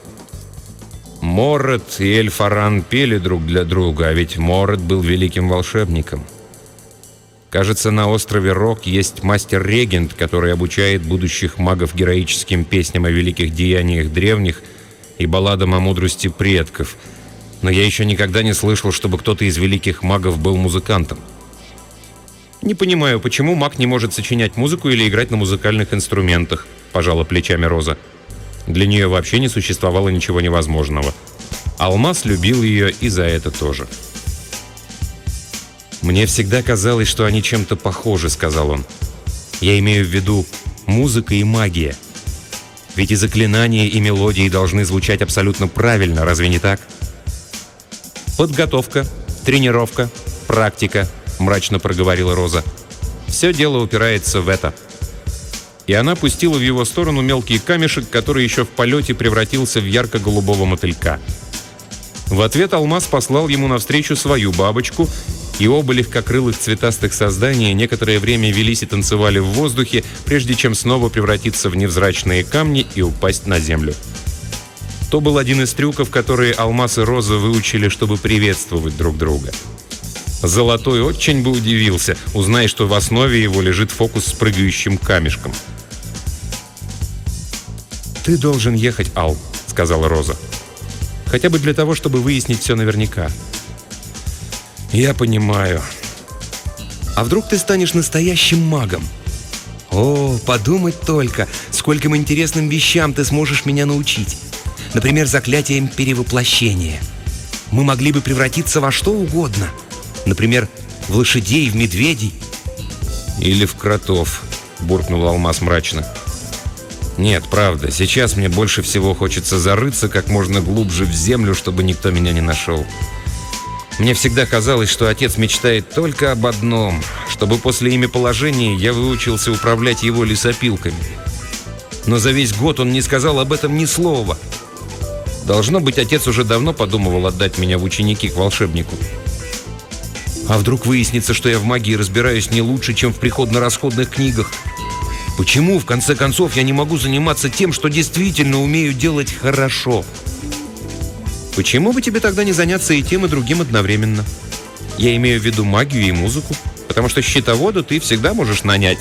Моррет и Эльфаран пели друг для друга, а ведь Моррет был великим волшебником. Кажется, на острове Рок есть мастер-регент, который обучает будущих магов героическим песням о великих деяниях древних и балладам о мудрости предков. Но я еще никогда не слышал, чтобы кто-то из великих магов был музыкантом. «Не понимаю, почему маг не может сочинять музыку или играть на музыкальных инструментах», — пожала плечами Роза. Для нее вообще не существовало ничего невозможного. Алмаз любил ее и за это тоже. «Мне всегда казалось, что они чем-то похожи», — сказал он. «Я имею в виду музыка и магия. Ведь и заклинания, и мелодии должны звучать абсолютно правильно, разве не так?» «Подготовка, тренировка, практика», — мрачно проговорила Роза. «Все дело упирается в это». И она пустила в его сторону мелкий камешек, который еще в полете превратился в ярко-голубого мотылька. В ответ Алмаз послал ему навстречу свою бабочку, и оба легкокрылых цветастых создания некоторое время велись и танцевали в воздухе, прежде чем снова превратиться в невзрачные камни и упасть на землю. То был один из трюков, которые Алмаз и Роза выучили, чтобы приветствовать друг друга. Золотой очень бы удивился, узная, что в основе его лежит фокус с прыгающим камешком. «Ты должен ехать, Ал», — сказала Роза. «Хотя бы для того, чтобы выяснить все наверняка». «Я понимаю. А вдруг ты станешь настоящим магом? О, подумать только, скольким интересным вещам ты сможешь меня научить. Например, заклятием перевоплощения. Мы могли бы превратиться во что угодно. Например, в лошадей, в медведей. «Или в кротов», — буркнул Алмаз мрачно. «Нет, правда, сейчас мне больше всего хочется зарыться как можно глубже в землю, чтобы никто меня не нашел. Мне всегда казалось, что отец мечтает только об одном, чтобы после имяположения я выучился управлять его лесопилками. Но за весь год он не сказал об этом ни слова. Должно быть, отец уже давно подумывал отдать меня в ученики к волшебнику. А вдруг выяснится, что я в магии разбираюсь не лучше, чем в приходно-расходных книгах? Почему, в конце концов, я не могу заниматься тем, что действительно умею делать хорошо? Почему бы тебе тогда не заняться и тем, и другим одновременно? Я имею в виду магию и музыку, потому что счетовода ты всегда можешь нанять».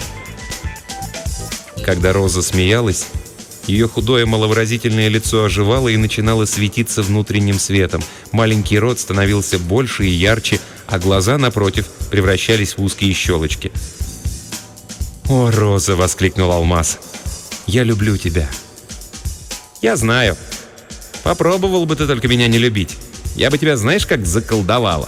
Когда Роза смеялась, ее худое маловыразительное лицо оживало и начинало светиться внутренним светом. Маленький рот становился больше и ярче, а глаза, напротив, превращались в узкие щелочки. «О, Роза!» — воскликнул Алмаз. «Я люблю тебя». «Я знаю. Попробовал бы ты только меня не любить. Я бы тебя, знаешь, как заколдовала».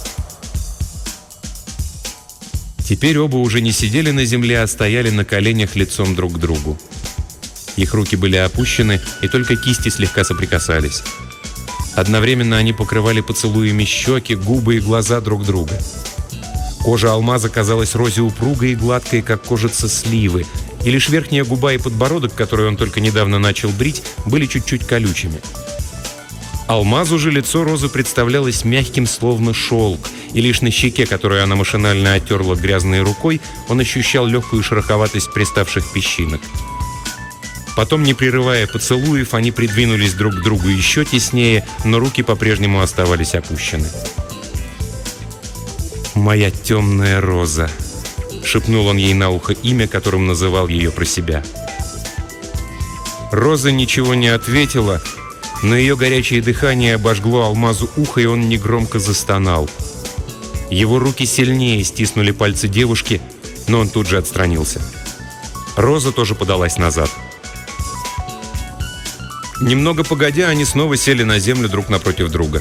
Теперь оба уже не сидели на земле, а стояли на коленях лицом друг к другу. Их руки были опущены, и только кисти слегка соприкасались. Одновременно они покрывали поцелуями щеки, губы и глаза друг друга. Кожа Алмаза казалась Розе упругой и гладкой, как кожица сливы, и лишь верхняя губа и подбородок, который он только недавно начал брить, были чуть-чуть колючими. Алмазу же лицо Розы представлялось мягким, словно шелк, и лишь на щеке, которую она машинально оттерла грязной рукой, он ощущал легкую шероховатость приставших песчинок. Потом, не прерывая поцелуев, они придвинулись друг к другу еще теснее, но руки по-прежнему оставались опущены. «Моя темная Роза», — шепнул он ей на ухо имя, которым называл ее про себя. Роза ничего не ответила, но ее горячее дыхание обожгло Алмазу ухо, и он негромко застонал. Его руки сильнее стиснули пальцы девушки, но он тут же отстранился. Роза тоже подалась назад. Немного погодя, они снова сели на землю друг напротив друга.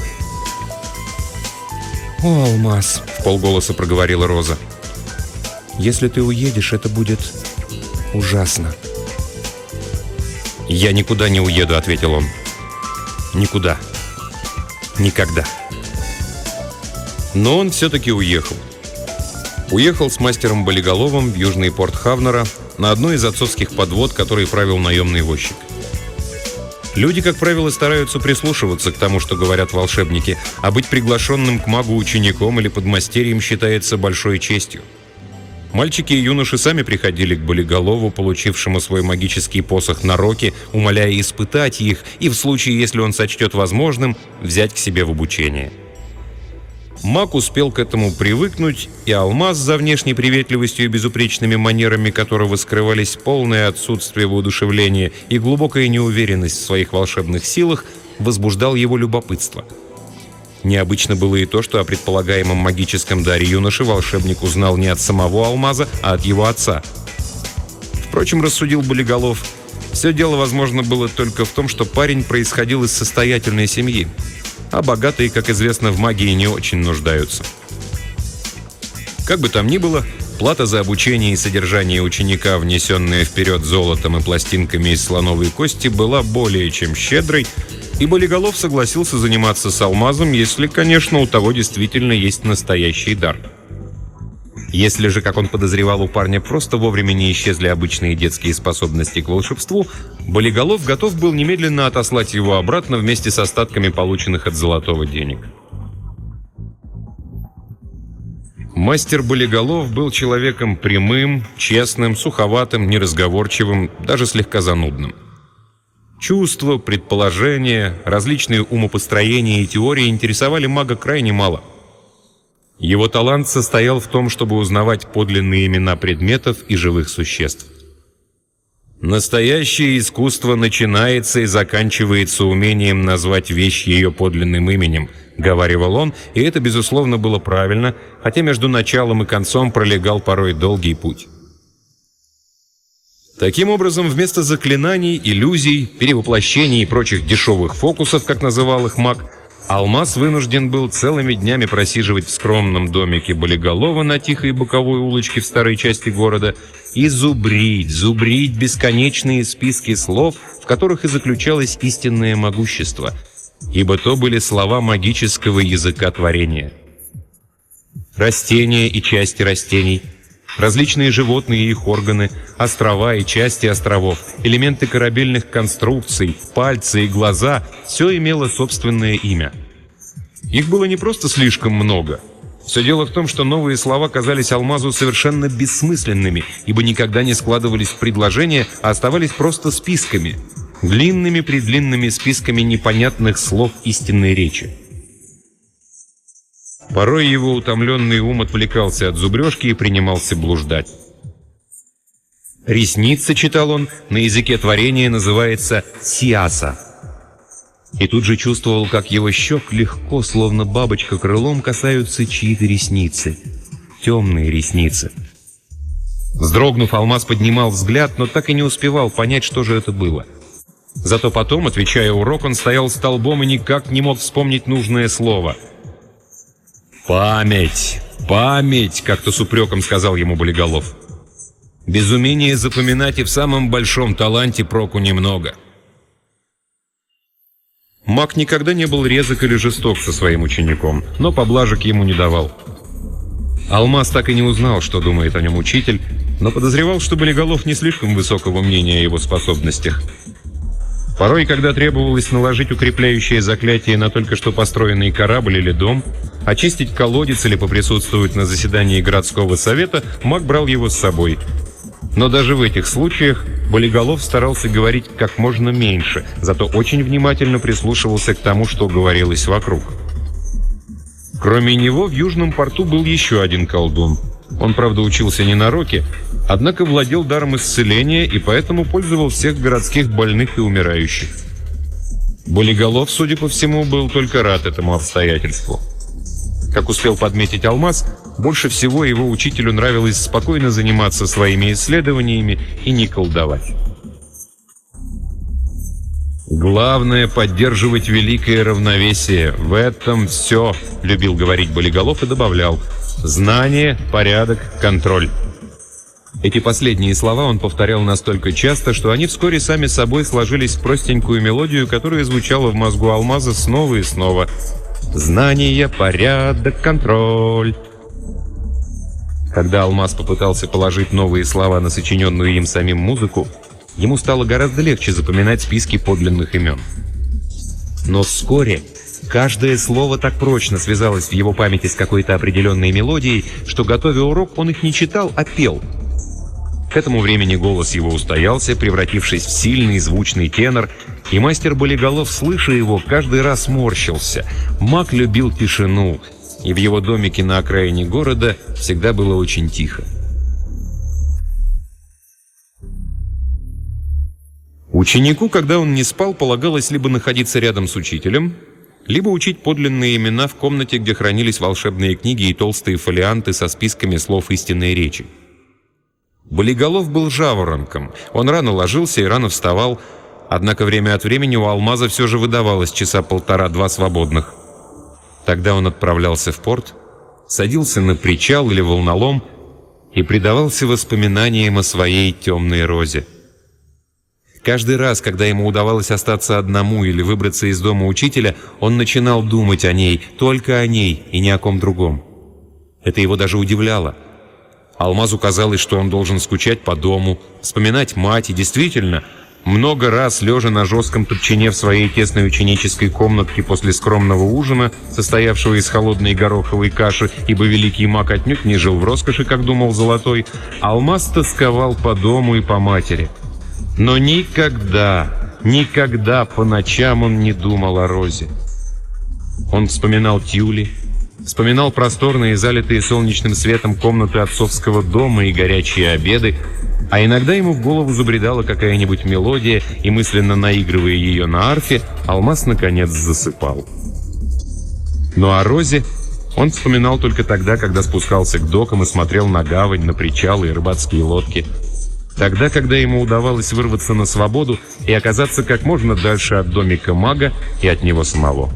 «О, Алмаз!» — вполголоса проговорила Роза. «Если ты уедешь, это будет ужасно». «Я никуда не уеду», — ответил он. «Никуда. Никогда». Но он все-таки уехал. Уехал с мастером Болиголовым в южный порт Хавнера на одной из отцовских подвод, которой правил наемный возчик. Люди, как правило, стараются прислушиваться к тому, что говорят волшебники, а быть приглашенным к магу учеником или подмастерьем считается большой честью. Мальчики и юноши сами приходили к Болиголову, получившему свой магический посох на Роке, умоляя испытать их и, в случае, если он сочтет возможным, взять к себе в обучение. Маг успел к этому привыкнуть, и Алмаз, за внешней приветливостью и безупречными манерами которого скрывались полное отсутствие воодушевления и глубокая неуверенность в своих волшебных силах, возбуждал его любопытство. Необычно было и то, что о предполагаемом магическом даре юноши волшебник узнал не от самого Алмаза, а от его отца. Впрочем, рассудил Болиголов, все дело, возможно, было только в том, что парень происходил из состоятельной семьи, а богатые, как известно, в магии не очень нуждаются. Как бы там ни было, плата за обучение и содержание ученика, внесенная вперед золотом и пластинками из слоновой кости, была более чем щедрой, и Болиголов согласился заниматься с Алмазом, если, конечно, у того действительно есть настоящий дар. Если же, как он подозревал, у парня просто вовремя не исчезли обычные детские способности к волшебству, Болиголов готов был немедленно отослать его обратно вместе с остатками полученных от Золотого денег. Мастер Болиголов был человеком прямым, честным, суховатым, неразговорчивым, даже слегка занудным. Чувства, предположения, различные умопостроения и теории интересовали мага крайне мало. Его талант состоял в том, чтобы узнавать подлинные имена предметов и живых существ. «Настоящее искусство начинается и заканчивается умением назвать вещь ее подлинным именем», — говаривал он, и это, безусловно, было правильно, хотя между началом и концом пролегал порой долгий путь. Таким образом, вместо заклинаний, иллюзий, перевоплощений и прочих дешевых фокусов, как называл их маг, Алмаз вынужден был целыми днями просиживать в скромном домике Болиголова на тихой боковой улочке в старой части города и зубрить, зубрить бесконечные списки слов, в которых и заключалось истинное могущество, ибо то были слова магического языка творения. Растения и части растений, различные животные и их органы, острова и части островов, элементы корабельных конструкций, пальцы и глаза – все имело собственное имя. Их было не просто слишком много. Все дело в том, что новые слова казались Алмазу совершенно бессмысленными, ибо никогда не складывались в предложения, а оставались просто списками, длинными-предлинными списками непонятных слов истинной речи. Порой его утомленный ум отвлекался от зубрежки и принимался блуждать. «Ресница», — читал он, — на языке творения называется «сиаса». И тут же чувствовал, как его щек легко, словно бабочка крылом, касаются чьи-то ресницы. Темные ресницы. Вздрогнув, Алмаз поднимал взгляд, но так и не успевал понять, что же это было. Зато потом, отвечая урок, он стоял столбом и никак не мог вспомнить нужное слово. «Память! Память!» — как-то с упреком сказал ему Болиголов. «Без умения запоминать и в самом большом таланте проку немного». Маг никогда не был резок или жесток со своим учеником, но поблажек ему не давал. Алмаз так и не узнал, что думает о нем учитель, но подозревал, что Болиголов не слишком высокого мнения о его способностях. Порой, когда требовалось наложить укрепляющее заклятие на только что построенный корабль или дом, очистить колодец или поприсутствовать на заседании городского совета, маг брал его с собой. Но даже в этих случаях Болиголов старался говорить как можно меньше, зато очень внимательно прислушивался к тому, что говорилось вокруг. Кроме него в Южном порту был еще один колдун. Он, правда, учился не на роке, однако владел даром исцеления и поэтому пользовал всех городских больных и умирающих. Болиголов, судя по всему, был только рад этому обстоятельству. Как успел подметить Алмаз, больше всего его учителю нравилось спокойно заниматься своими исследованиями и не колдовать. «Главное — поддерживать великое равновесие. В этом все», — любил говорить Болиголов и добавлял: «знание, порядок, контроль». Эти последние слова он повторял настолько часто, что они вскоре сами собой сложились в простенькую мелодию, которая звучала в мозгу Алмаза снова и снова. «Знание, порядок, контроль». Когда Алмаз попытался положить новые слова на сочиненную им самим музыку, ему стало гораздо легче запоминать списки подлинных имен. Но вскоре каждое слово так прочно связалось в его памяти с какой-то определенной мелодией, что, готовя урок, он их не читал, а пел. К этому времени голос его устоялся, превратившись в сильный звучный тенор, и мастер Болиголов, слыша его, каждый раз морщился. Маг любил тишину, и в его домике на окраине города всегда было очень тихо. Ученику, когда он не спал, полагалось либо находиться рядом с учителем, либо учить подлинные имена в комнате, где хранились волшебные книги и толстые фолианты со списками слов истинной речи. Болиголов был жаворонком. Он рано ложился и рано вставал, однако время от времени у Алмаза все же выдавалось часа полтора-два свободных. Тогда он отправлялся в порт, садился на причал или волнолом и предавался воспоминаниям о своей темной розе. Каждый раз, когда ему удавалось остаться одному или выбраться из дома учителя, он начинал думать о ней, только о ней и ни о ком другом. Это его даже удивляло. Алмазу казалось, что он должен скучать по дому, вспоминать мать, и действительно, много раз, лежа на жестком топчине в своей тесной ученической комнатке после скромного ужина, состоявшего из холодной гороховой каши, ибо великий маг отнюдь не жил в роскоши, как думал Золотой, Алмаз тосковал по дому и по матери. Но никогда, никогда по ночам он не думал о розе. Он вспоминал тюли, вспоминал просторные, залитые солнечным светом комнаты отцовского дома и горячие обеды, а иногда ему в голову забредала какая-нибудь мелодия, и, мысленно наигрывая ее на арфе, Алмаз наконец засыпал. Но о розе он вспоминал только тогда, когда спускался к докам и смотрел на гавань, на причалы и рыбацкие лодки. Тогда, когда ему удавалось вырваться на свободу и оказаться как можно дальше от домика мага и от него самого.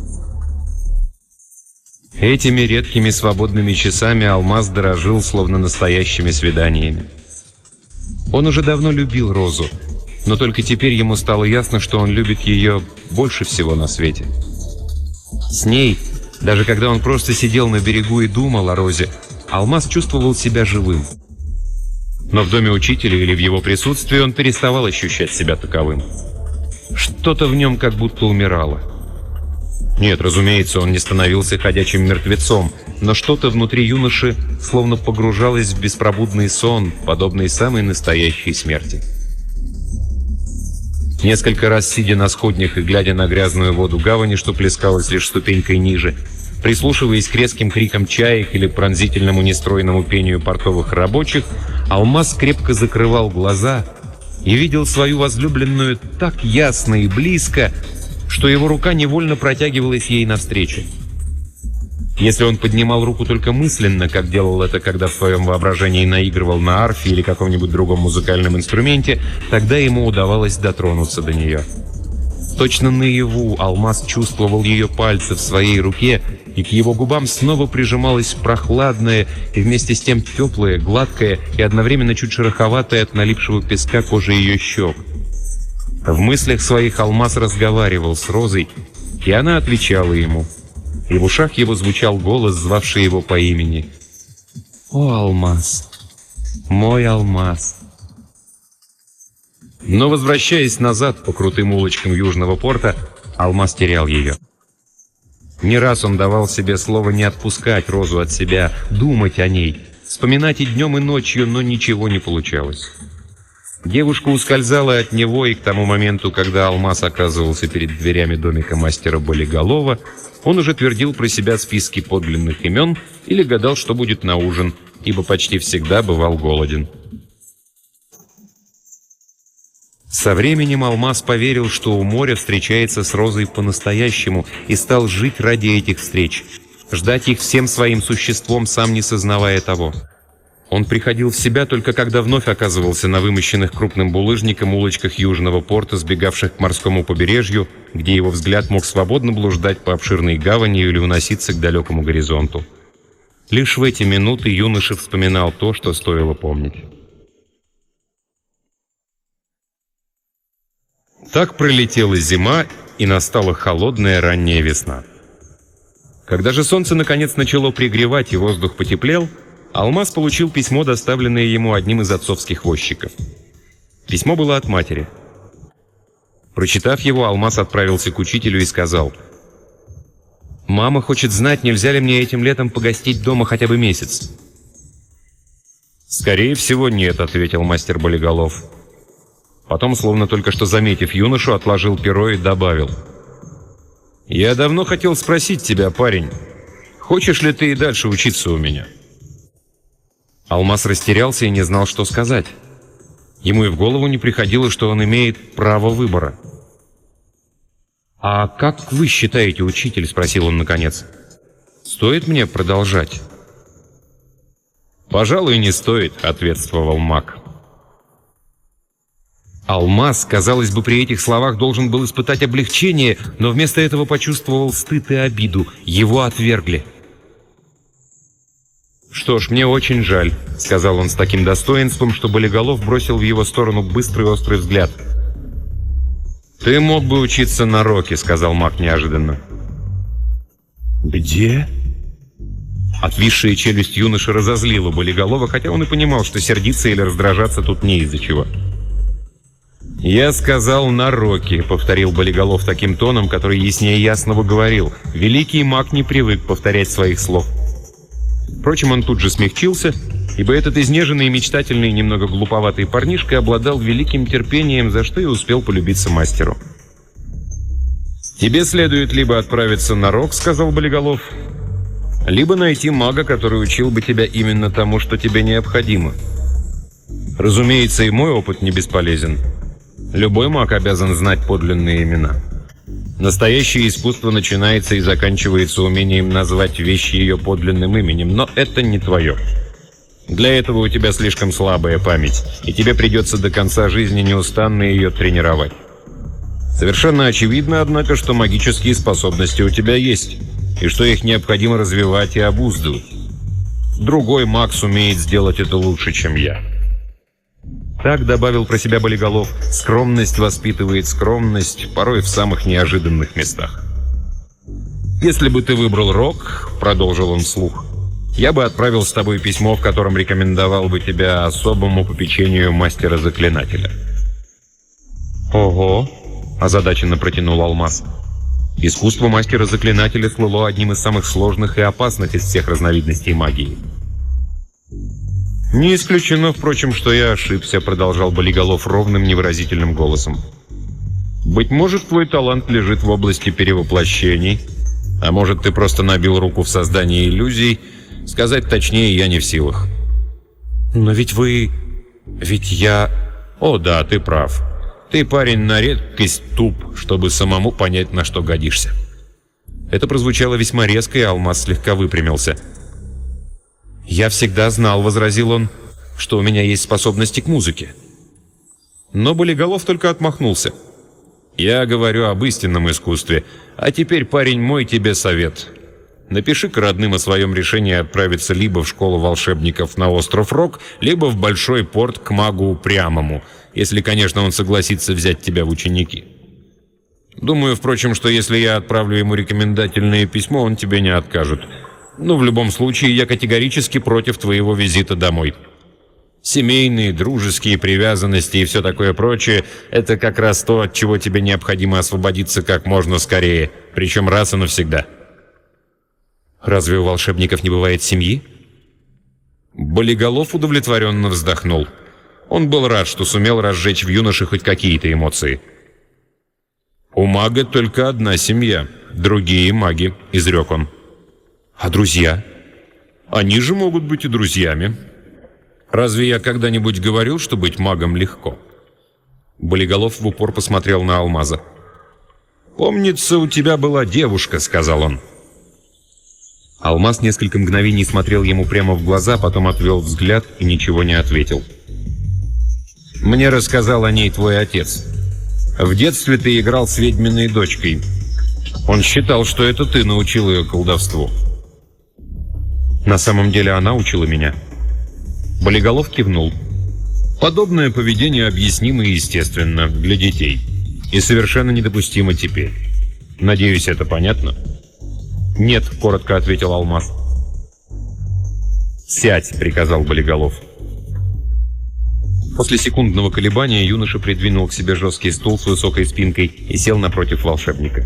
Этими редкими свободными часами Алмаз дорожил, словно настоящими свиданиями. Он уже давно любил Розу, но только теперь ему стало ясно, что он любит ее больше всего на свете. С ней, даже когда он просто сидел на берегу и думал о Розе, Алмаз чувствовал себя живым. Но в доме учителя или в его присутствии он переставал ощущать себя таковым. Что-то в нем как будто умирало. Нет, разумеется, он не становился ходячим мертвецом, но что-то внутри юноши словно погружалось в беспробудный сон, подобный самой настоящей смерти. Несколько раз, сидя на сходнях и глядя на грязную воду гавани, что плескалась лишь ступенькой ниже, прислушиваясь к резким крикам чаек или пронзительному нестройному пению портовых рабочих, Алмаз крепко закрывал глаза и видел свою возлюбленную так ясно и близко, что его рука невольно протягивалась ей навстречу. Если он поднимал руку только мысленно, как делал это, когда в своем воображении наигрывал на арфе или каком-нибудь другом музыкальном инструменте, тогда ему удавалось дотронуться до нее. Точно наяву Алмаз чувствовал ее пальцы в своей руке, и к его губам снова прижималась прохладная и вместе с тем теплая, гладкая и одновременно чуть шероховатая от налипшего песка кожи ее щек. В мыслях своих Алмаз разговаривал с Розой, и она отвечала ему. И в ушах его звучал голос, звавший его по имени. «О, Алмаз! Мой Алмаз!» Но, возвращаясь назад по крутым улочкам Южного порта, Алмаз терял ее. Не раз он давал себе слово не отпускать Розу от себя, думать о ней, вспоминать и днем, и ночью, но ничего не получалось. Девушка ускользала от него, и к тому моменту, когда Алмаз оказывался перед дверями домика мастера Болиголова, он уже твердил про себя списки подлинных имен или гадал, что будет на ужин, ибо почти всегда бывал голоден. Со временем Алмаз поверил, что у моря встречается с Розой по-настоящему, и стал жить ради этих встреч, ждать их всем своим существом, сам не сознавая того. Он приходил в себя только когда вновь оказывался на вымощенных крупным булыжником улочках Южного порта, сбегавших к морскому побережью, где его взгляд мог свободно блуждать по обширной гавани или уноситься к далекому горизонту. Лишь в эти минуты юноша вспоминал то, что стоило помнить. Так пролетела зима, и настала холодная ранняя весна. Когда же солнце наконец начало пригревать и воздух потеплел, Алмаз получил письмо, доставленное ему одним из отцовских возчиков. Письмо было от матери. Прочитав его, Алмаз отправился к учителю и сказал: «Мама хочет знать, нельзя ли мне этим летом погостить дома хотя бы месяц?» «Скорее всего, нет», — ответил мастер Болиголов. Потом, словно только что заметив юношу, отложил перо и добавил: «Я давно хотел спросить тебя, парень, хочешь ли ты и дальше учиться у меня?» Алмаз растерялся и не знал, что сказать. Ему и в голову не приходило, что он имеет право выбора. «А как вы считаете, учитель?» — спросил он наконец. «Стоит мне продолжать?» «Пожалуй, не стоит», — ответствовал маг. Алмаз, казалось бы, при этих словах должен был испытать облегчение, но вместо этого почувствовал стыд и обиду. Его отвергли. «Что ж, мне очень жаль», — сказал он с таким достоинством, что Болиголов бросил в его сторону быстрый острый взгляд. «Ты мог бы учиться на Роке», — сказал маг неожиданно. «Где?» Отвисшая челюсть юноши разозлила Болиголова, хотя он и понимал, что сердиться или раздражаться тут не из-за чего. «Я сказал на Роке», — повторил Болиголов таким тоном, который яснее ясного говорил. Великий маг не привык повторять своих слов. Впрочем, он тут же смягчился, ибо этот изнеженный, мечтательный, немного глуповатый парнишка обладал великим терпением, за что и успел полюбиться мастеру. «Тебе следует либо отправиться на Рок», — сказал Болиголов, «либо найти мага, который учил бы тебя именно тому, что тебе необходимо. Разумеется, и мой опыт не бесполезен. Любой маг обязан знать подлинные имена. Настоящее искусство начинается и заканчивается умением назвать вещь ее подлинным именем, но это не твое. Для этого у тебя слишком слабая память, и тебе придется до конца жизни неустанно ее тренировать. Совершенно очевидно, однако, что магические способности у тебя есть, и что их необходимо развивать и обуздывать. Другой маг сумеет сделать это лучше, чем я. Так, добавил про себя Болиголов, скромность воспитывает скромность, порой в самых неожиданных местах. «Если бы ты выбрал рок, — продолжил он вслух, — я бы отправил с тобой письмо, в котором рекомендовал бы тебя особому попечению мастера-заклинателя». «Ого!» — озадаченно протянул Алмаз. Искусство мастера-заклинателя слыло одним из самых сложных и опасных из всех разновидностей магии. «Не исключено, впрочем, что я ошибся», — продолжал Болиголов ровным невыразительным голосом. «Быть может, твой талант лежит в области перевоплощений, а может, ты просто набил руку в создании иллюзий. Сказать точнее я не в силах». «Но ведь вы... ведь я...» «О да, ты прав. Ты, парень, на редкость туп, чтобы самому понять, на что годишься». Это прозвучало весьма резко, и Алмаз слегка выпрямился. «Я всегда знал, — возразил он, — что у меня есть способности к музыке». Но Болиголов только отмахнулся. «Я говорю об истинном искусстве. А теперь, парень, мой тебе совет. Напиши-ка родным о своем решении отправиться либо в школу волшебников на остров Рок, либо в Большой порт к магу Упрямому, если, конечно, он согласится взять тебя в ученики. Думаю, впрочем, что если я отправлю ему рекомендательное письмо, он тебе не откажет. Но в любом случае я категорически против твоего визита домой. Семейные, дружеские привязанности и все такое прочее – это как раз то, от чего тебе необходимо освободиться как можно скорее, причем раз и навсегда». «Разве у волшебников не бывает семьи?» Болиголов удовлетворенно вздохнул. Он был рад, что сумел разжечь в юноше хоть какие-то эмоции. «У мага только одна семья, другие маги», – изрек он. «А друзья?» «Они же могут быть и друзьями. Разве я когда-нибудь говорил, что быть магом легко?» Болиголов в упор посмотрел на Алмаза. «Помнится, у тебя была девушка», — сказал он. Алмаз несколько мгновений смотрел ему прямо в глаза, потом отвел взгляд и ничего не ответил. «Мне рассказал о ней твой отец. В детстве ты играл с ведьминой дочкой. Он считал, что это ты научил ее колдовству». «На самом деле она учила меня». Болиголов кивнул. «Подобное поведение объяснимо и естественно для детей. И совершенно недопустимо теперь. Надеюсь, это понятно?» «Нет», — коротко ответил Алмаз. «Сядь», — приказал Болиголов. После секундного колебания юноша придвинул к себе жесткий стул с высокой спинкой и сел напротив волшебника.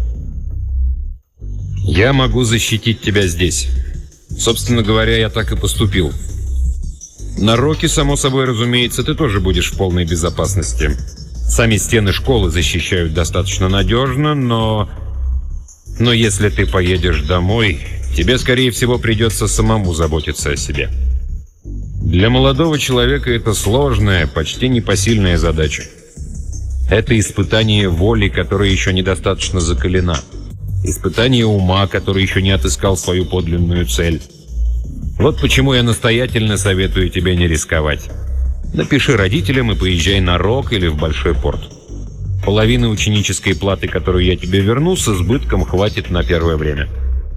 «Я могу защитить тебя здесь. Собственно говоря, я так и поступил. На Роке, само собой разумеется, ты тоже будешь в полной безопасности. Сами стены школы защищают достаточно надежно, но... Но если ты поедешь домой, тебе, скорее всего, придется самому заботиться о себе. Для молодого человека это сложная, почти непосильная задача. Это испытание воли, которая еще недостаточно закалена. Испытание ума, который еще не отыскал свою подлинную цель. Вот почему я настоятельно советую тебе не рисковать. Напиши родителям и поезжай на Рок или в Большой порт. Половины ученической платы, которую я тебе верну, с избытком хватит на первое время».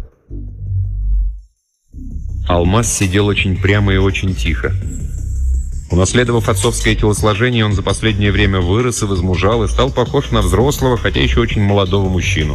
Алмаз сидел очень прямо и очень тихо. Унаследовав отцовское телосложение, он за последнее время вырос и возмужал, и стал похож на взрослого, хотя еще очень молодого мужчину.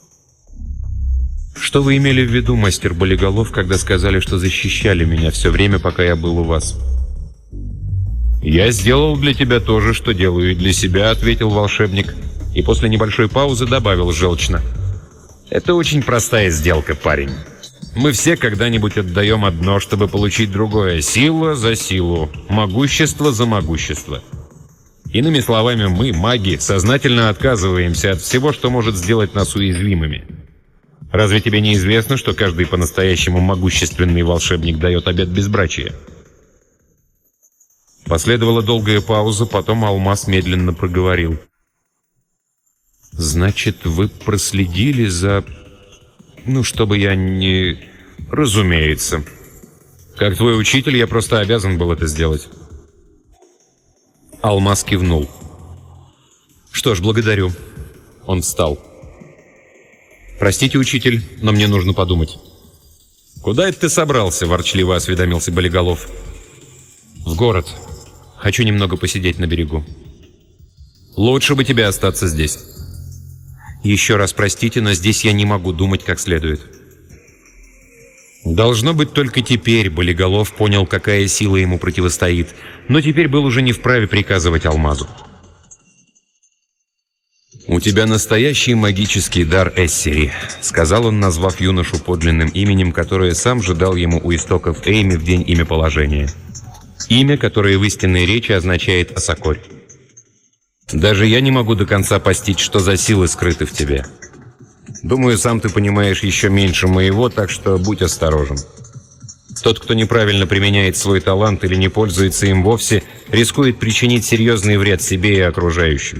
«Что вы имели в виду, мастер Болиголов, когда сказали, что защищали меня все время, пока я был у вас?» «Я сделал для тебя то же, что делаю и для себя», — ответил волшебник, и после небольшой паузы добавил желчно. «Это очень простая сделка, парень. Мы все когда-нибудь отдаем одно, чтобы получить другое. Сила за силу, могущество за могущество. Иными словами, мы, маги, сознательно отказываемся от всего, что может сделать нас уязвимыми. Разве тебе не известно, что каждый по-настоящему могущественный волшебник дает обет безбрачия?» Последовала долгая пауза, потом Алмаз медленно проговорил. «Значит, вы проследили за... Ну, чтобы я не... Разумеется. Как твой учитель, я просто обязан был это сделать. Алмаз кивнул. Что ж, благодарю. Он встал. Простите, учитель, но мне нужно подумать. Куда это ты собрался? Ворчливо осведомился Болиголов. В город. Хочу немного посидеть на берегу. Лучше бы тебе остаться здесь. Еще раз простите, но здесь я не могу думать как следует. Должно быть, только теперь Болиголов понял, какая сила ему противостоит, но теперь был уже не вправе приказывать Алмазу. «У тебя настоящий магический дар Эссери», — сказал он, назвав юношу подлинным именем, которое сам же дал ему у истоков Эйми в день имяположения. Имя, которое в истинной речи означает «осокорь». «Даже я не могу до конца постичь, что за силы скрыты в тебе. Думаю, сам ты понимаешь еще меньше моего, так что будь осторожен. Тот, кто неправильно применяет свой талант или не пользуется им вовсе, рискует причинить серьезный вред себе и окружающим».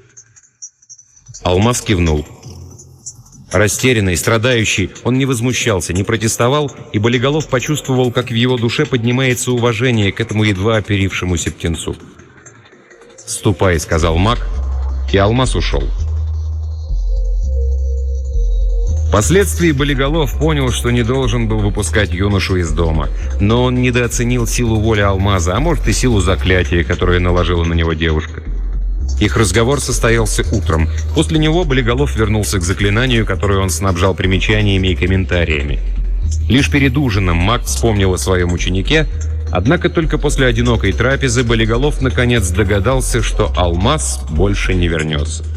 Алмаз кивнул. Растерянный, страдающий, он не возмущался, не протестовал, и Болиголов почувствовал, как в его душе поднимается уважение к этому едва оперившемуся птенцу. «Ступай», — сказал маг, и Алмаз ушел. Впоследствии Болиголов понял, что не должен был выпускать юношу из дома, но он недооценил силу воли Алмаза, а может и силу заклятия, которое наложила на него девушка. Их разговор состоялся утром. После него Болиголов вернулся к заклинанию, которое он снабжал примечаниями и комментариями. Лишь перед ужином маг вспомнил о своем ученике, однако только после одинокой трапезы Болиголов наконец догадался, что Алмаз больше не вернется.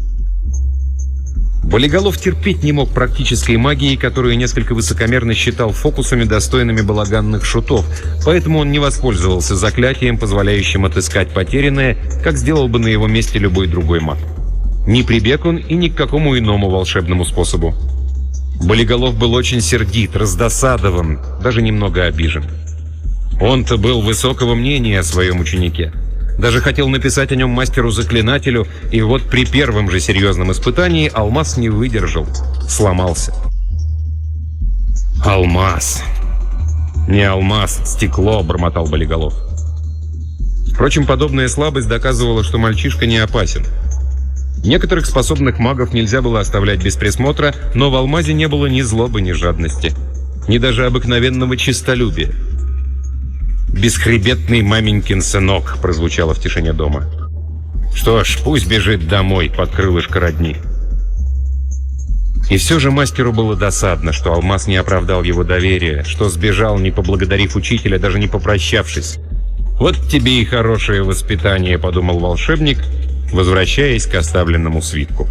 Болиголов терпеть не мог практической магии, которую несколько высокомерно считал фокусами, достойными балаганных шутов, поэтому он не воспользовался заклятием, позволяющим отыскать потерянное, как сделал бы на его месте любой другой маг. Не прибег он и ни к какому иному волшебному способу. Болиголов был очень сердит, раздосадован, даже немного обижен. Он-то был высокого мнения о своем ученике. Даже хотел написать о нем мастеру-заклинателю, и вот при первом же серьезном испытании Алмаз не выдержал, сломался. «Алмаз! Не алмаз, стекло!» — бормотал Болиголов. Впрочем, подобная слабость доказывала, что мальчишка не опасен. Некоторых способных магов нельзя было оставлять без присмотра, но в Алмазе не было ни злобы, ни жадности, ни даже обыкновенного честолюбия. «Бесхребетный маменькин сынок», — прозвучало в тишине дома. «Что ж, пусть бежит домой под крылышко родни». И все же мастеру было досадно, что Алмаз не оправдал его доверия, что сбежал, не поблагодарив учителя, даже не попрощавшись. «Вот тебе и хорошее воспитание», — подумал волшебник, возвращаясь к оставленному свитку.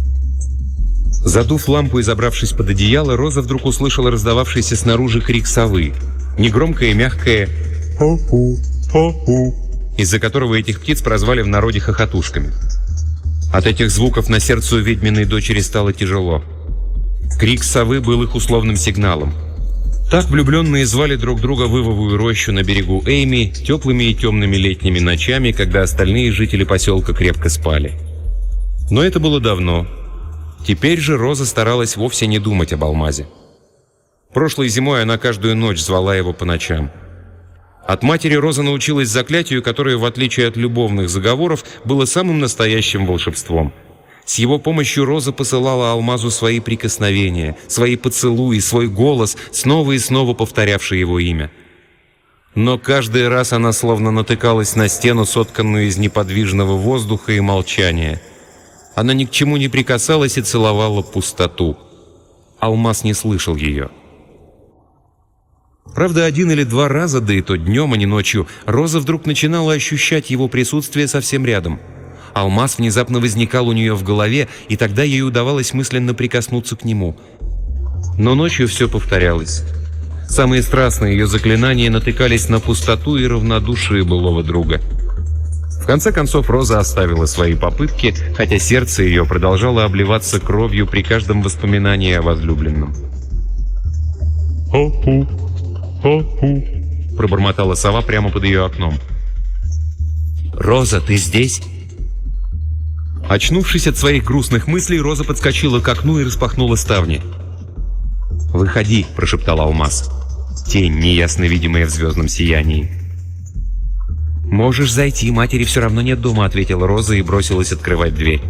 Задув лампу и забравшись под одеяло, Роза вдруг услышала раздававшийся снаружи крик совы. Негромкое и мягкое «хо-ху, хо-ху», из-за которого этих птиц прозвали в народе хохотушками. От этих звуков на сердце у ведьминой дочери стало тяжело. Крик совы был их условным сигналом. Так влюбленные звали друг друга в ивовую рощу на берегу Эйми теплыми и темными летними ночами, когда остальные жители поселка крепко спали. Но это было давно. Теперь же Роза старалась вовсе не думать об Алмазе. Прошлой зимой она каждую ночь звала его по ночам. От матери Роза научилась заклятию, которое, в отличие от любовных заговоров, было самым настоящим волшебством. С его помощью Роза посылала Алмазу свои прикосновения, свои поцелуи, свой голос, снова и снова повторявший его имя. Но каждый раз она словно натыкалась на стену, сотканную из неподвижного воздуха и молчания. Она ни к чему не прикасалась и целовала пустоту. Алмаз не слышал ее. Правда, один или два раза, да и то днем, а не ночью, Роза вдруг начинала ощущать его присутствие совсем рядом. Алмаз внезапно возникал у нее в голове, и тогда ей удавалось мысленно прикоснуться к нему. Но ночью все повторялось. Самые страстные ее заклинания натыкались на пустоту и равнодушие былого друга. В конце концов, Роза оставила свои попытки, хотя сердце ее продолжало обливаться кровью при каждом воспоминании о возлюбленном. «Хо-ху, хо-ху», — пробормотала сова прямо под ее окном. «Роза, ты здесь?» Очнувшись от своих грустных мыслей, Роза подскочила к окну и распахнула ставни. «Выходи», — прошептал Алмаз. Тень, неясно видимая в звездном сиянии. «Можешь зайти, матери все равно нет дома», — ответила Роза и бросилась открывать дверь.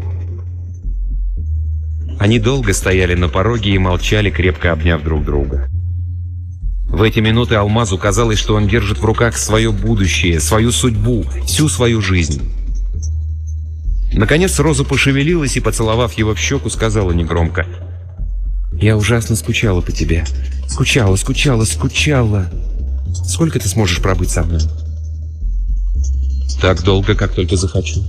Они долго стояли на пороге и молчали, крепко обняв друг друга. В эти минуты Алмазу казалось, что он держит в руках свое будущее, свою судьбу, всю свою жизнь. Наконец Роза пошевелилась и, поцеловав его в щеку, сказала негромко: «Я ужасно скучала по тебе. Скучала, скучала, скучала. Сколько ты сможешь пробыть со мной?» «Так долго, как только захочу».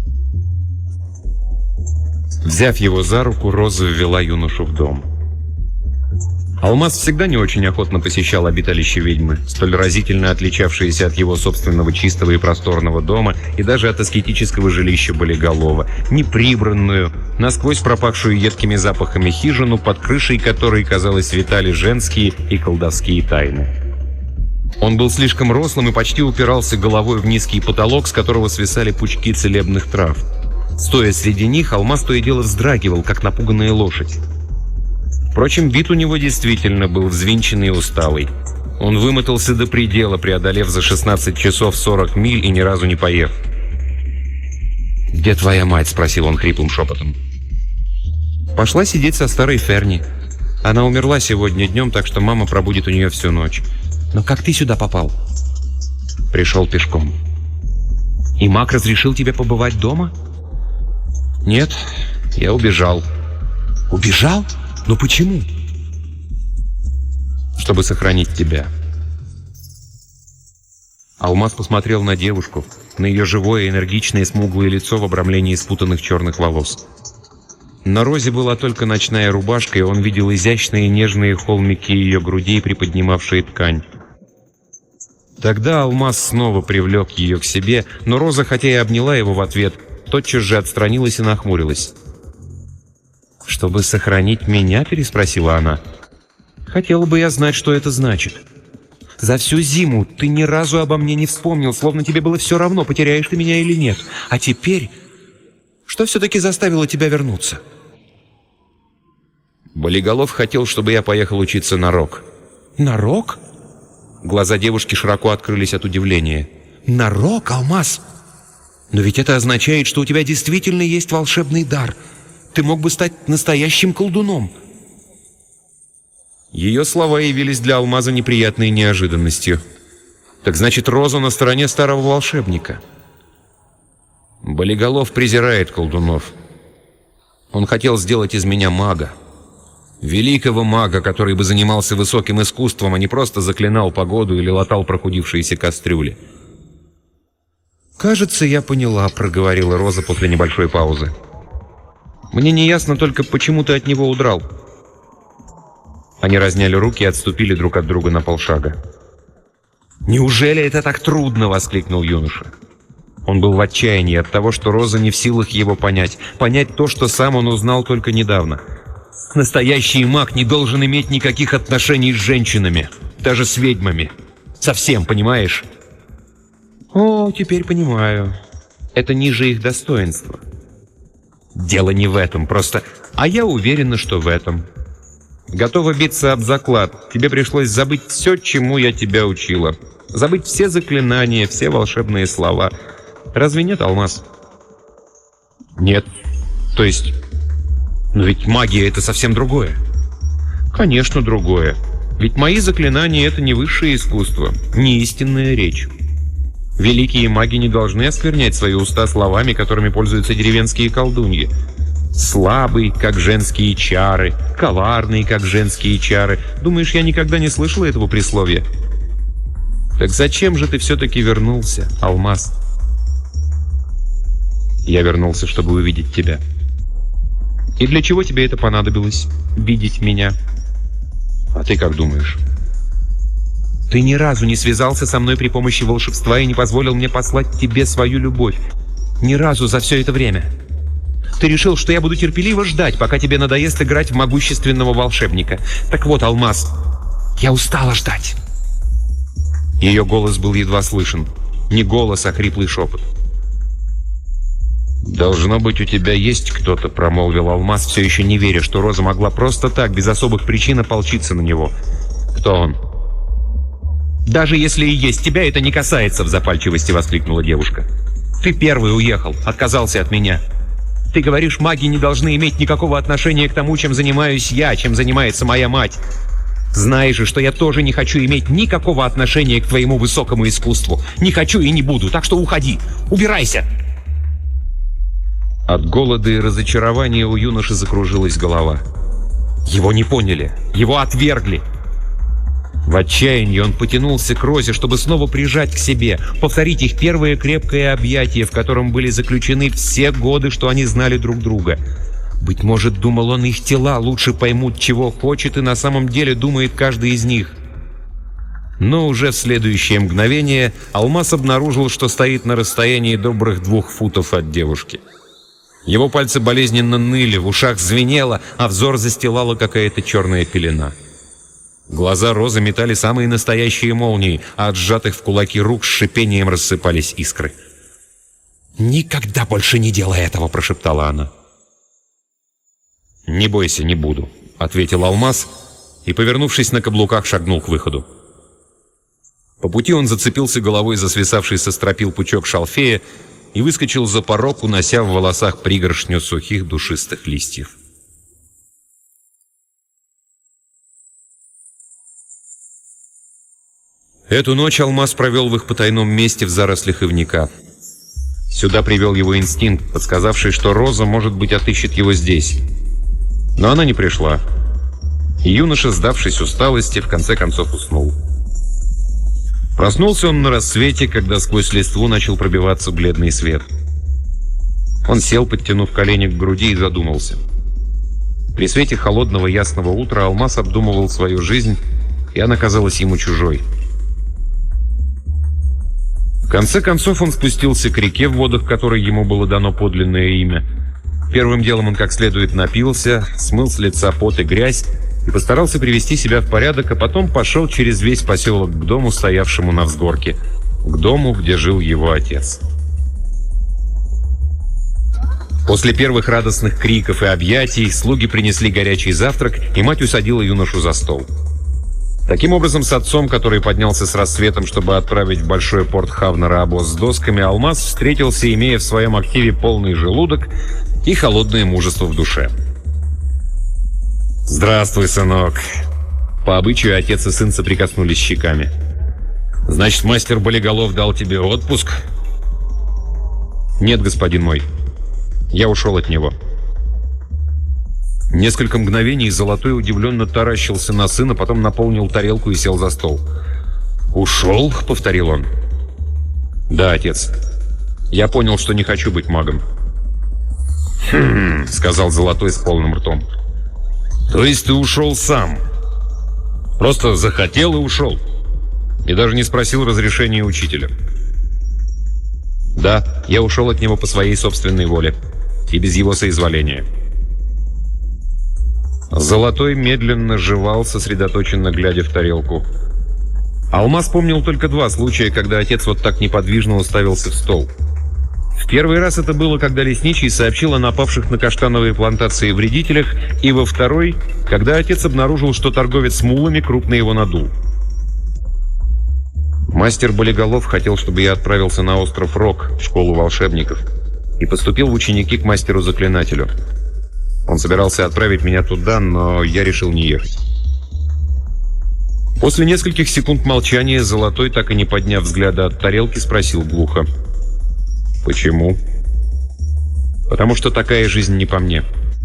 Взяв его за руку, Роза ввела юношу в дом. Алмаз всегда не очень охотно посещал обиталище ведьмы, столь разительно отличавшееся от его собственного чистого и просторного дома и даже от аскетического жилища Болиголова, неприбранную, насквозь пропахшую едкими запахами хижину, под крышей которой, казалось, витали женские и колдовские тайны. Он был слишком рослым и почти упирался головой в низкий потолок, с которого свисали пучки целебных трав. Стоя среди них, Алмаз то и дело вздрагивал, как напуганная лошадь. Впрочем, вид у него действительно был взвинченный и усталый. Он вымотался до предела, преодолев за шестнадцать часов сорок миль и ни разу не поев. «Где твоя мать?» — спросил он хриплым шепотом. «Пошла сидеть со старой Ферни. Она умерла сегодня днем, так что мама пробудет у нее всю ночь. Но как ты сюда попал?» «Пришел пешком». «И маг разрешил тебе побывать дома?» «Нет, я убежал». «Убежал? Но почему?» «Чтобы сохранить тебя». Алмаз посмотрел на девушку, на ее живое, энергичное, смуглое лицо в обрамлении спутанных черных волос. На Розе была только ночная рубашка, и он видел изящные нежные холмики ее грудей, приподнимавшие ткань. Тогда Алмаз снова привлек ее к себе, но Роза, хотя и обняла его в ответ, тотчас же отстранилась и нахмурилась. «Чтобы сохранить меня?» — переспросила она. «Хотела бы я знать, что это значит. За всю зиму ты ни разу обо мне не вспомнил, словно тебе было все равно, потеряешь ты меня или нет. А теперь... Что все-таки заставило тебя вернуться?» «Болиголов хотел, чтобы я поехал учиться на рок». «На рок?» Глаза девушки широко открылись от удивления. «На рок, Алмаз? Но ведь это означает, что у тебя действительно есть волшебный дар. Ты мог бы стать настоящим колдуном». Ее слова явились для Алмаза неприятной неожиданностью. «Так значит, Роза на стороне старого волшебника?» «Болиголов презирает колдунов. Он хотел сделать из меня мага. Великого мага, который бы занимался высоким искусством, а не просто заклинал погоду или латал прохудившиеся кастрюли». «Кажется, я поняла», — проговорила Роза после небольшой паузы. «Мне не ясно только, почему ты от него удрал». Они разняли руки и отступили друг от друга на полшага. «Неужели это так трудно?» — воскликнул юноша. Он был в отчаянии от того, что Роза не в силах его понять. Понять то, что сам он узнал только недавно. Настоящий маг не должен иметь никаких отношений с женщинами, даже с ведьмами. Совсем, понимаешь? «О, теперь понимаю. Это ниже их достоинства». «Дело не в этом, просто... А я уверена, что в этом. Готова биться об заклад. Тебе пришлось забыть все, чему я тебя учила. Забыть все заклинания, все волшебные слова. Разве нет, Алмаз?» «Нет. То есть... Но ведь магия — это совсем другое». «Конечно, другое. Ведь мои заклинания — это не высшее искусство, не истинная речь. Великие маги не должны осквернять свои уста словами, которыми пользуются деревенские колдуньи. Слабый, как женские чары, коварный, как женские чары. Думаешь, я никогда не слышала этого присловия? Так зачем же ты все-таки вернулся, Алмаз?» «Я вернулся, чтобы увидеть тебя». «И для чего тебе это понадобилось, видеть меня?» «А ты как думаешь?» «Ты ни разу не связался со мной при помощи волшебства и не позволил мне послать тебе свою любовь. Ни разу за все это время. Ты решил, что я буду терпеливо ждать, пока тебе надоест играть в могущественного волшебника. Так вот, Алмаз, я устала ждать». Ее голос был едва слышен. Не голос, а хриплый шепот. «Должно быть, у тебя есть кто-то», — промолвил Алмаз, все еще не веря, что Роза могла просто так, без особых причин, ополчиться на него. «Кто он?» «Даже если и есть тебя, это не касается», — в запальчивости воскликнула девушка. «Ты первый уехал, отказался от меня. Ты говоришь, маги не должны иметь никакого отношения к тому, чем занимаюсь я, чем занимается моя мать. Знаешь же, что я тоже не хочу иметь никакого отношения к твоему высокому искусству. Не хочу и не буду, так что уходи, убирайся!» От голода и разочарования у юноши закружилась голова. Его не поняли, его отвергли. В отчаянии он потянулся к Розе, чтобы снова прижать к себе, повторить их первое крепкое объятие, в котором были заключены все годы, что они знали друг друга. Быть может, думал он, их тела лучше поймут, чего хочет, и на самом деле думает каждый из них. Но уже в следующее мгновение Алмаз обнаружил, что стоит на расстоянии добрых двух футов от девушки. Его пальцы болезненно ныли, в ушах звенело, а взор застилала какая-то черная пелена. Глаза Розы метали самые настоящие молнии, а от сжатых в кулаки рук с шипением рассыпались искры. «Никогда больше не делай этого!» – прошептала она. «Не бойся, не буду», — ответил Алмаз и, повернувшись на каблуках, шагнул к выходу. По пути он зацепился головой за свисавший со стропил пучок шалфея и выскочил за порог, унося в волосах пригоршню сухих душистых листьев. Эту ночь Алмаз провел в их потайном месте в зарослях ивника. Сюда привел его инстинкт, подсказавший, что Роза, может быть, отыщет его здесь. Но она не пришла. И юноша, сдавшись усталости, в конце концов уснул. Проснулся он на рассвете, когда сквозь листву начал пробиваться бледный свет. Он сел, подтянув колени к груди, и задумался. При свете холодного ясного утра Алмаз обдумывал свою жизнь, и она казалась ему чужой. В конце концов он спустился к реке, в водах которой ему было дано подлинное имя. Первым делом он как следует напился, смыл с лица пот и грязь и постарался привести себя в порядок, а потом пошел через весь поселок к дому, стоявшему на взгорке, к дому, где жил его отец. После первых радостных криков и объятий слуги принесли горячий завтрак, и мать усадила юношу за стол. Таким образом, с отцом, который поднялся с рассветом, чтобы отправить в большой порт Хавнера обоз с досками, Алмаз встретился, имея в своем активе полный желудок и холодное мужество в душе. «Здравствуй, сынок!» По обычаю отец и сын соприкоснулись щеками. «Значит, мастер Болиголов дал тебе отпуск?» «Нет, господин мой. Я ушел от него». Несколько мгновений Золотой удивленно таращился на сына, потом наполнил тарелку и сел за стол. «Ушел?» — повторил он. «Да, отец. Я понял, что не хочу быть магом». «Хм...» — сказал Золотой с полным ртом. «То есть ты ушел сам? Просто захотел и ушел? И даже не спросил разрешения учителя?» «Да, я ушел от него по своей собственной воле и без его соизволения». Золотой медленно жевал, сосредоточенно глядя в тарелку. Алмаз помнил только два случая, когда отец вот так неподвижно уставился в стол. В первый раз это было, когда лесничий сообщил о напавших на каштановые плантации вредителях, и во второй, когда отец обнаружил, что торговец мулами крупно его надул. Мастер Болиголов хотел, чтобы я отправился на остров Рок, в школу волшебников, и поступил в ученики к мастеру-заклинателю. Он собирался отправить меня туда, но я решил не ехать. После нескольких секунд молчания Золотой, так и не подняв взгляда от тарелки, спросил глухо: «Почему?» «Потому что такая жизнь не по мне».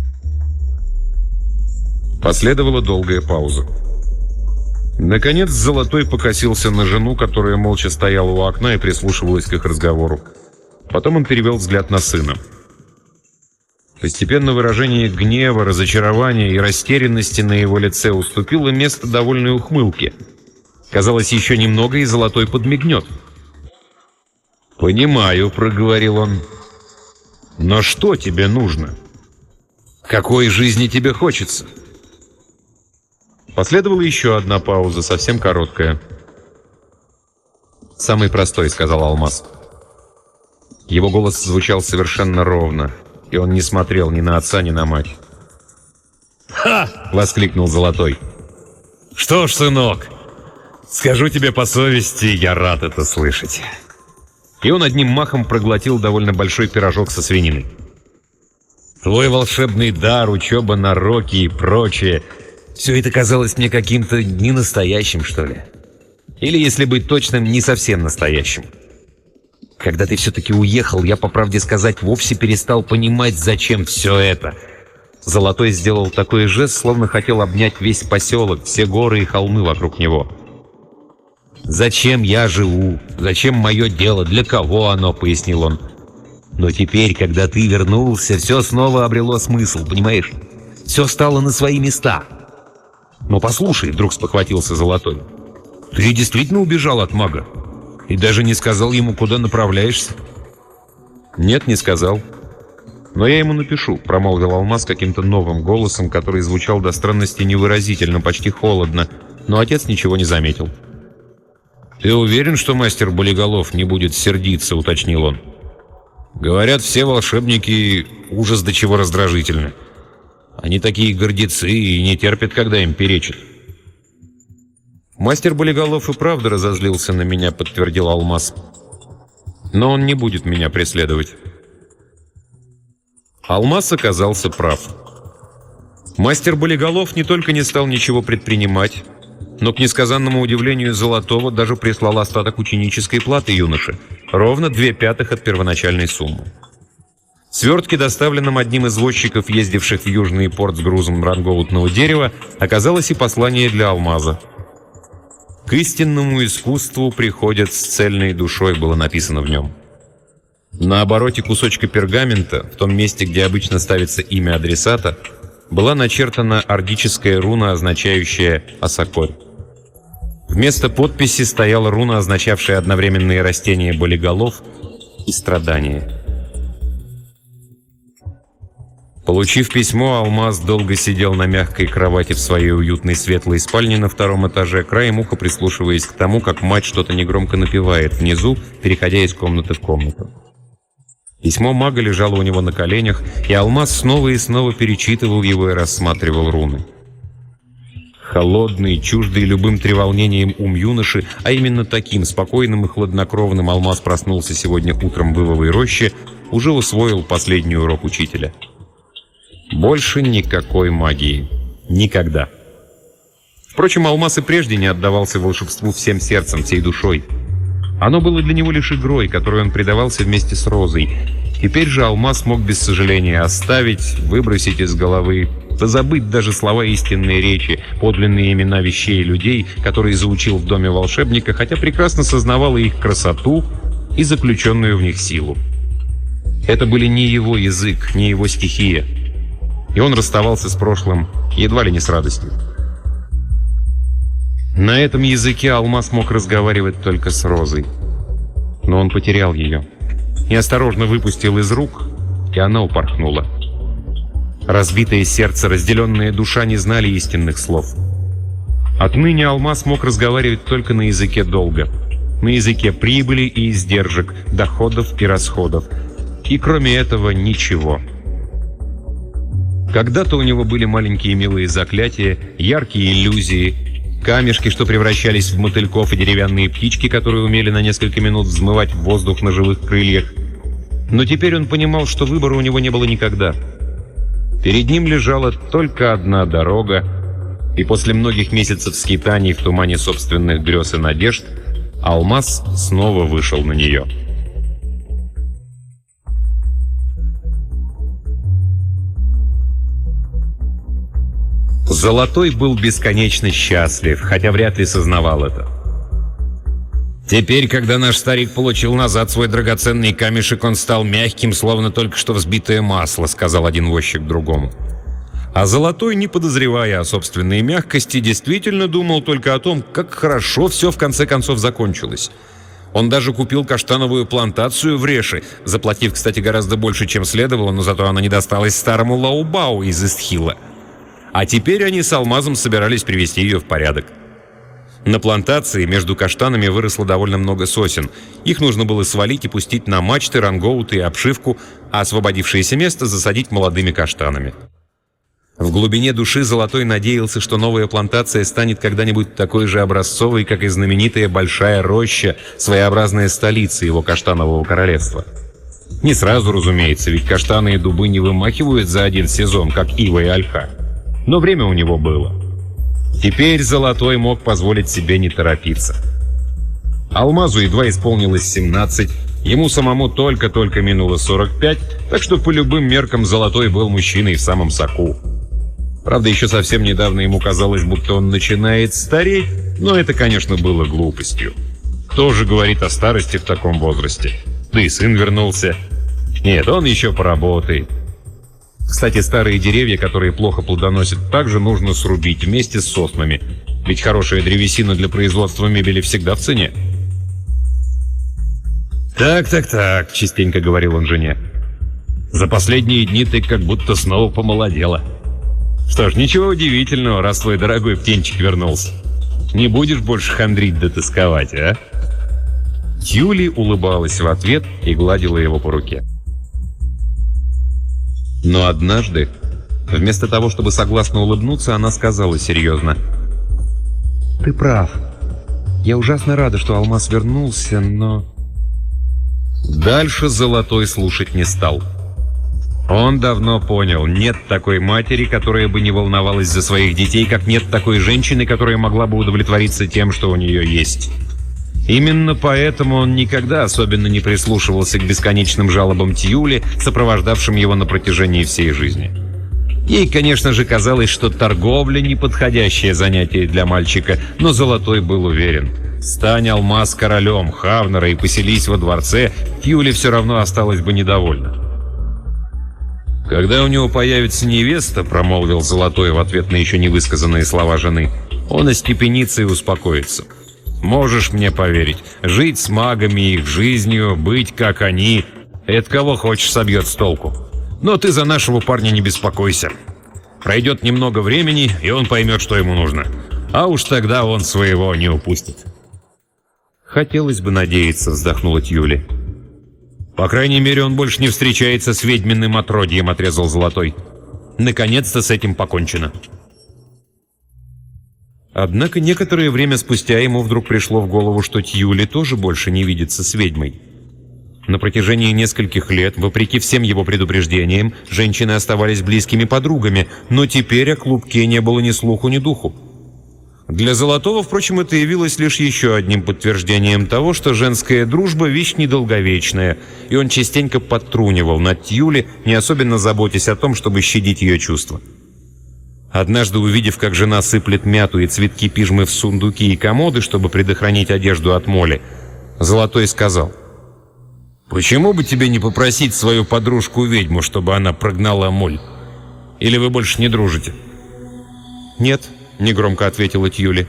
Последовала долгая пауза. Наконец Золотой покосился на жену, которая молча стояла у окна и прислушивалась к их разговору. Потом он перевел взгляд на сына. Постепенно выражение гнева, разочарования и растерянности на его лице уступило место довольной ухмылке. Казалось, еще немного, и Золотой подмигнет. «Понимаю», — проговорил он. «Но что тебе нужно? Какой жизни тебе хочется?» Последовала еще одна пауза, совсем короткая. «Самый простой», — сказал Алмаз. Его голос звучал совершенно ровно, и он не смотрел ни на отца, ни на мать. «Ха!» — воскликнул Золотой. «Что ж, сынок, Скажу тебе по совести, я рад это слышать. И он одним махом проглотил довольно большой пирожок со свининой. Твой волшебный дар, учеба на роке и прочее — все это казалось мне каким-то ненастоящим, что ли. Или, если быть точным, не совсем настоящим. Когда ты все-таки уехал, я, по правде сказать, вовсе перестал понимать, зачем все это. Золотой сделал такой жест, словно хотел обнять весь поселок, все горы и холмы вокруг него. «Зачем я живу? Зачем мое дело? Для кого оно?» — пояснил он. «Но теперь, когда ты вернулся, все снова обрело смысл, понимаешь? Все стало на свои места». «Но послушай», — вдруг спохватился Золотой, — «ты действительно убежал от мага? И даже не сказал ему, куда направляешься?» «Нет, не сказал. Но я ему напишу», — промолвил Алмаз каким-то новым голосом, который звучал до странности невыразительно, почти холодно, но отец ничего не заметил. «Ты уверен, что мастер Болиголов не будет сердиться?» — уточнил он. «Говорят, все волшебники ужас до чего раздражительны. Они такие гордецы и не терпят, когда им перечат». «Мастер Болиголов и правда разозлился на меня», — подтвердил Алмаз. «Но он не будет меня преследовать». Алмаз оказался прав. Мастер Болиголов не только не стал ничего предпринимать, но, к несказанному удивлению Золотого, даже прислал остаток ученической платы юноше, ровно две пятых от первоначальной суммы. В свертке, доставленном одним из возчиков, ездивших в Южный порт с грузом рангоутного дерева, оказалось и послание для Алмаза. «К истинному искусству приходят с цельной душой», было написано в нем. На обороте кусочка пергамента, в том месте, где обычно ставится имя адресата, была начертана ордическая руна, означающая «Осокорь». Вместо подписи стояла руна, означавшая одновременные растения болиголов и страдания. Получив письмо, Алмаз долго сидел на мягкой кровати в своей уютной светлой спальне на втором этаже, краем уха прислушиваясь к тому, как мать что-то негромко напевает внизу, переходя из комнаты в комнату. Письмо мага лежало у него на коленях, и Алмаз снова и снова перечитывал его и рассматривал руны. Холодный, чуждый любым треволнением ум юноши, а именно таким спокойным и хладнокровным Алмаз проснулся сегодня утром в Ивовой роще, уже усвоил последний урок учителя. Больше никакой магии. Никогда. Впрочем, Алмаз и прежде не отдавался волшебству всем сердцем, всей душой. Оно было для него лишь игрой, которой он предавался вместе с Розой. Теперь же Алмаз мог без сожаления оставить, выбросить из головы, позабыть даже слова истинной речи, подлинные имена вещей и людей, которые заучил в доме волшебника, хотя прекрасно сознавал их красоту и заключенную в них силу. Это были не его язык, не его стихия. И он расставался с прошлым едва ли не с радостью. На этом языке Алмаз мог разговаривать только с Розой. Но он потерял ее. Неосторожно выпустил из рук, и она упорхнула. Разбитое сердце, разделенная душа не знали истинных слов. Отныне Алмаз мог разговаривать только на языке долга. На языке прибыли и издержек, доходов и расходов. И кроме этого ничего. Когда-то у него были маленькие милые заклятия, яркие иллюзии, камешки, что превращались в мотыльков, и деревянные птички, которые умели на несколько минут взмывать в воздух на живых крыльях. Но теперь он понимал, что выбора у него не было никогда. Перед ним лежала только одна дорога, и после многих месяцев скитаний в тумане собственных грез и надежд Алмаз снова вышел на нее. Золотой был бесконечно счастлив, хотя вряд ли сознавал это. Теперь, когда наш старик получил назад свой драгоценный камешек, он стал мягким, словно только что взбитое масло, сказал один возчик другому. А Золотой, не подозревая о собственной мягкости, действительно думал только о том, как хорошо все в конце концов закончилось. Он даже купил каштановую плантацию в Реше, заплатив, кстати, гораздо больше, чем следовало, но зато она не досталась старому Лаубау из Истхила. А теперь они с Алмазом собирались привести ее в порядок. На плантации между каштанами выросло довольно много сосен. Их нужно было свалить и пустить на мачты, рангоуты и обшивку, а освободившееся место засадить молодыми каштанами. В глубине души Золотой надеялся, что новая плантация станет когда-нибудь такой же образцовой, как и знаменитая Большая Роща, своеобразная столица его каштанового королевства. Не сразу, разумеется, ведь каштаны и дубы не вымахивают за один сезон, как ива и ольха. Но время у него было. Теперь Золотой мог позволить себе не торопиться. Алмазу едва исполнилось семнадцать, ему самому только-только минуло сорок пять, так что по любым меркам Золотой был мужчиной в самом соку. Правда, еще совсем недавно ему казалось, будто он начинает стареть, но это, конечно, было глупостью. Кто же говорит о старости в таком возрасте? Да и сын вернулся. Нет, он еще поработает. Кстати, старые деревья, которые плохо плодоносят, также нужно срубить вместе с соснами. Ведь хорошая древесина для производства мебели всегда в цене. «Так, так, так», — частенько говорил он жене. «За последние дни ты как будто снова помолодела. Что ж, ничего удивительного, раз твой дорогой птенчик вернулся. Не будешь больше хандрить да тосковать, а?» Тьюли улыбалась в ответ и гладила его по руке. Но однажды, вместо того, чтобы согласно улыбнуться, она сказала серьезно: «Ты прав. Я ужасно рада, что Алмаз вернулся, но...» Дальше Золотой слушать не стал. Он давно понял, нет такой матери, которая бы не волновалась за своих детей, как нет такой женщины, которая могла бы удовлетвориться тем, что у нее есть. Именно поэтому он никогда особенно не прислушивался к бесконечным жалобам Тьюли, сопровождавшим его на протяжении всей жизни. Ей, конечно же, казалось, что торговля — неподходящее занятие для мальчика, но Золотой был уверен. Стань Алмаз королем Хавнера и поселись во дворце, Тьюли все равно осталась бы недовольна. «Когда у него появится невеста», — промолвил Золотой в ответ на еще невысказанные слова жены, — «он остепенится и успокоится. Можешь мне поверить, жить с магами и их жизнью, быть как они — это кого хочешь собьет с толку. Но ты за нашего парня не беспокойся. Пройдет немного времени, и он поймет, что ему нужно. А уж тогда он своего не упустит». «Хотелось бы надеяться», — вздохнула Тьюли. «По крайней мере, он больше не встречается с ведьминым отродьем», — отрезал Золотой. «Наконец-то с этим покончено». Однако некоторое время спустя ему вдруг пришло в голову, что Тьюли тоже больше не видится с ведьмой. На протяжении нескольких лет, вопреки всем его предупреждениям, женщины оставались близкими подругами, но теперь о клубке не было ни слуху, ни духу. Для Золотого, впрочем, это явилось лишь еще одним подтверждением того, что женская дружба — вещь недолговечная, и он частенько подтрунивал над Тьюли, не особенно заботясь о том, чтобы щадить ее чувства. Однажды, увидев, как жена сыплет мяту и цветки пижмы в сундуки и комоды, чтобы предохранить одежду от моли, Золотой сказал: «Почему бы тебе не попросить свою подружку-ведьму, чтобы она прогнала моль? Или вы больше не дружите?» «Нет», — негромко ответила Тьюли.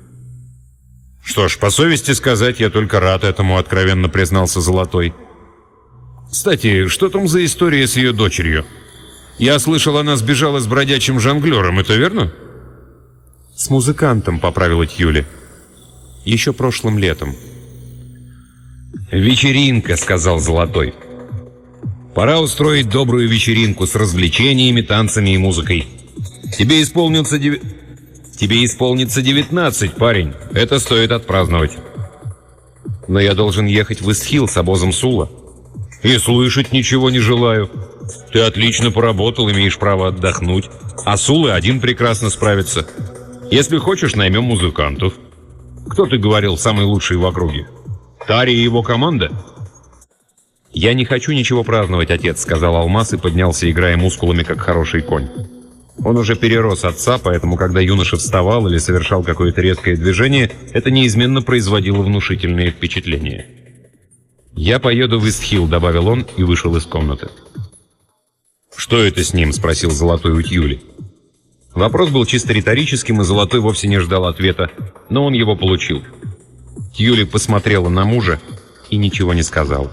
«Что ж, по совести сказать, я только рад этому», — откровенно признался Золотой. «Кстати, что там за история с ее дочерью? Я слышал, она сбежала с бродячим жонглером, это верно?» «С музыкантом», — поправила Тьюли. «Еще прошлым летом». «Вечеринка», — сказал Золотой. «Пора устроить добрую вечеринку с развлечениями, танцами и музыкой. Тебе исполнится дев... Тебе исполнится девятнадцать, парень. Это стоит отпраздновать». «Но я должен ехать в Истхилл с обозом Сула». «И слышать ничего не желаю. Ты отлично поработал, имеешь право отдохнуть. А Сулы один прекрасно справится. Если хочешь, наймем музыкантов. Кто, ты говорил, самый лучший в округе? Тари и его команда?» «Я не хочу ничего праздновать, отец», — сказал Алмаз и поднялся, играя мускулами, как хороший конь. Он уже перерос отца, поэтому, когда юноша вставал или совершал какое-то резкое движение, это неизменно производило внушительное впечатление. «Я поеду в Истхилл», — добавил он и вышел из комнаты. «Что это с ним?» — спросил Золотой у Тьюли. Вопрос был чисто риторическим, и Золотой вовсе не ждал ответа, но он его получил. Тьюли посмотрела на мужа и ничего не сказала.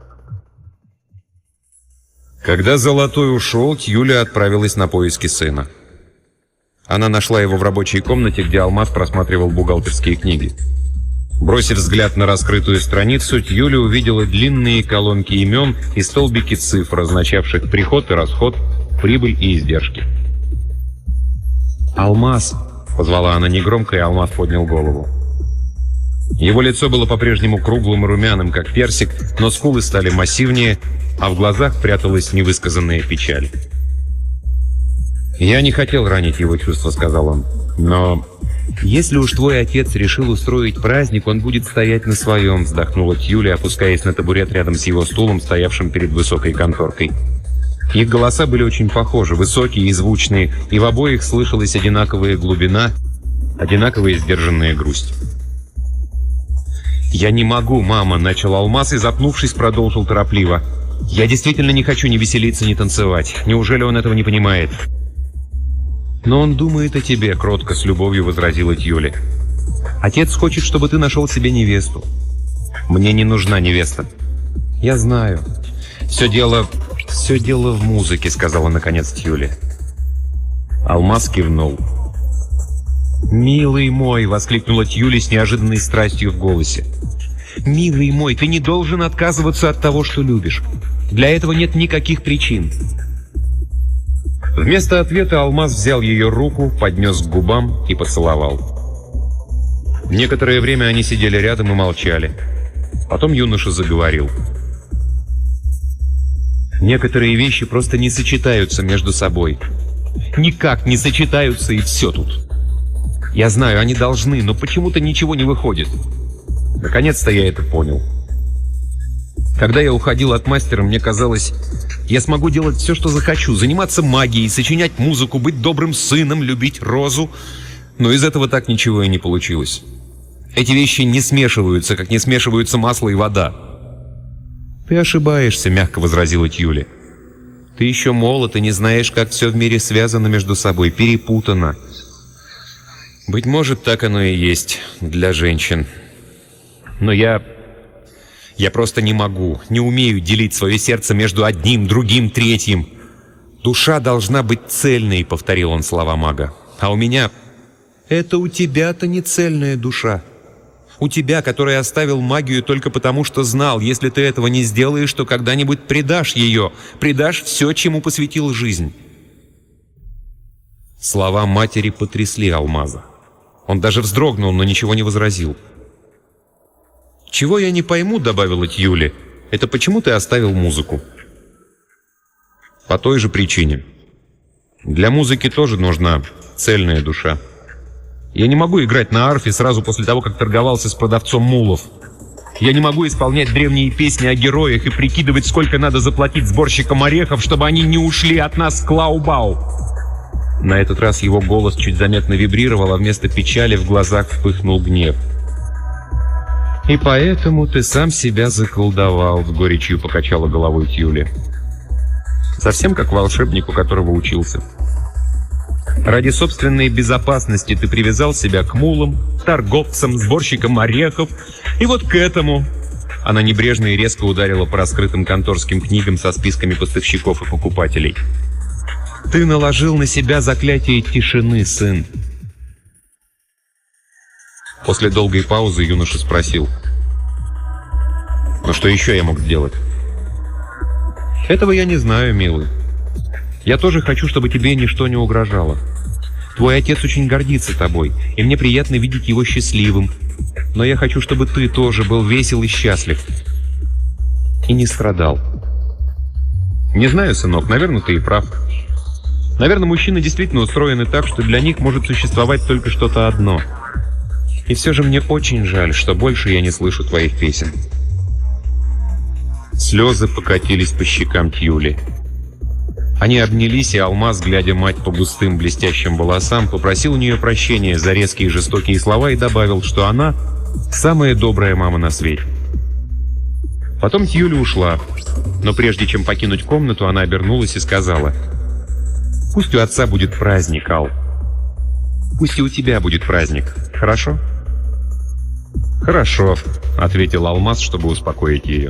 Когда Золотой ушел, Тьюля отправилась на поиски сына. Она нашла его в рабочей комнате, где Алмаз просматривал бухгалтерские книги. Бросив взгляд на раскрытую страницу, Тьюля увидела длинные колонки имен и столбики цифр, означавших приход и расход, прибыль и издержки. «Алмаз!» — позвала она негромко, и Алмаз поднял голову. Его лицо было по-прежнему круглым и румяным, как персик, но скулы стали массивнее, а в глазах пряталась невысказанная печаль. «Я не хотел ранить его чувства», — сказал он, — «но если уж твой отец решил устроить праздник, он будет стоять на своем», — вздохнула Тьюли, опускаясь на табурет рядом с его стулом, стоявшим перед высокой конторкой. Их голоса были очень похожи, высокие и звучные, и в обоих слышалась одинаковая глубина, одинаковая сдержанная грусть. «Я не могу, мама», — начал Алмаз и, запнувшись, продолжил торопливо. «Я действительно не хочу ни веселиться, ни танцевать. Неужели он этого не понимает?» «Но он думает о тебе», — кротко, с любовью возразила Тьюли. «Отец хочет, чтобы ты нашел себе невесту». «Мне не нужна невеста». «Я знаю. Все дело... все дело в музыке», — сказала наконец Тьюли. Алмаз кивнул. «Милый мой!» — воскликнула Тьюли с неожиданной страстью в голосе. «Милый мой, ты не должен отказываться от того, что любишь. Для этого нет никаких причин». Вместо ответа Алмаз взял ее руку, поднес к губам и поцеловал. Некоторое время они сидели рядом и молчали. Потом юноша заговорил. «Некоторые вещи просто не сочетаются между собой. Никак не сочетаются, и все тут. Я знаю, они должны, но почему-то ничего не выходит. Наконец-то я это понял. Когда я уходил от мастера, мне казалось, я смогу делать все, что захочу, заниматься магией, сочинять музыку, быть добрым сыном, любить Розу. Но из этого так ничего и не получилось. Эти вещи не смешиваются, как не смешиваются масло и вода». «Ты ошибаешься», — мягко возразила Тьюли. «Ты еще молод и не знаешь, как все в мире связано между собой, перепутано». «Быть может, так оно и есть для женщин. Но я... я просто не могу, не умею делить свое сердце между одним, другим, третьим. Душа должна быть цельной», — повторил он слова мага. «А у меня... это у тебя-то не цельная душа. У тебя, который оставил магию только потому, что знал, если ты этого не сделаешь, то когда-нибудь предашь ее, предашь все, чему посвятил жизнь». Слова матери потрясли Алмаза. Он даже вздрогнул, но ничего не возразил. «Чего я не пойму», — добавила Тьюли, — «это почему ты оставил музыку?» «По той же причине. Для музыки тоже нужна цельная душа. Я не могу играть на арфе сразу после того, как торговался с продавцом мулов. Я не могу исполнять древние песни о героях и прикидывать, сколько надо заплатить сборщикам орехов, чтобы они не ушли от нас к Клаубау». На этот раз его голос чуть заметно вибрировал, а вместо печали в глазах вспыхнул гнев. «И поэтому ты сам себя заколдовал», — с горечью покачала головой Тьюли. «Совсем как волшебник, у которого учился. Ради собственной безопасности ты привязал себя к мулам, торговцам, сборщикам орехов, и вот к этому...» Она небрежно и резко ударила по раскрытым конторским книгам со списками поставщиков и покупателей. «Ты наложил на себя заклятие тишины, сын». После долгой паузы юноша спросил: «Ну что еще я мог сделать?» «Этого я не знаю, милый. Я тоже хочу, чтобы тебе ничто не угрожало. Твой отец очень гордится тобой, и мне приятно видеть его счастливым. Но я хочу, чтобы ты тоже был весел и счастлив. И не страдал». «Не знаю, сынок, наверное, ты и прав. Наверное, мужчины действительно устроены так, что для них может существовать только что-то одно. И все же мне очень жаль, что больше я не слышу твоих песен». Слезы покатились по щекам Тьюли. Они обнялись, и Алмаз, глядя мать по густым блестящим волосам, попросил у нее прощения за резкие и жестокие слова и добавил, что она самая добрая мама на свете. Потом Тьюли ушла, но прежде чем покинуть комнату, она обернулась и сказала: «Пусть у отца будет праздник, Ал. Пусть и у тебя будет праздник. Хорошо?» «Хорошо», — ответил Алмаз, чтобы успокоить ее.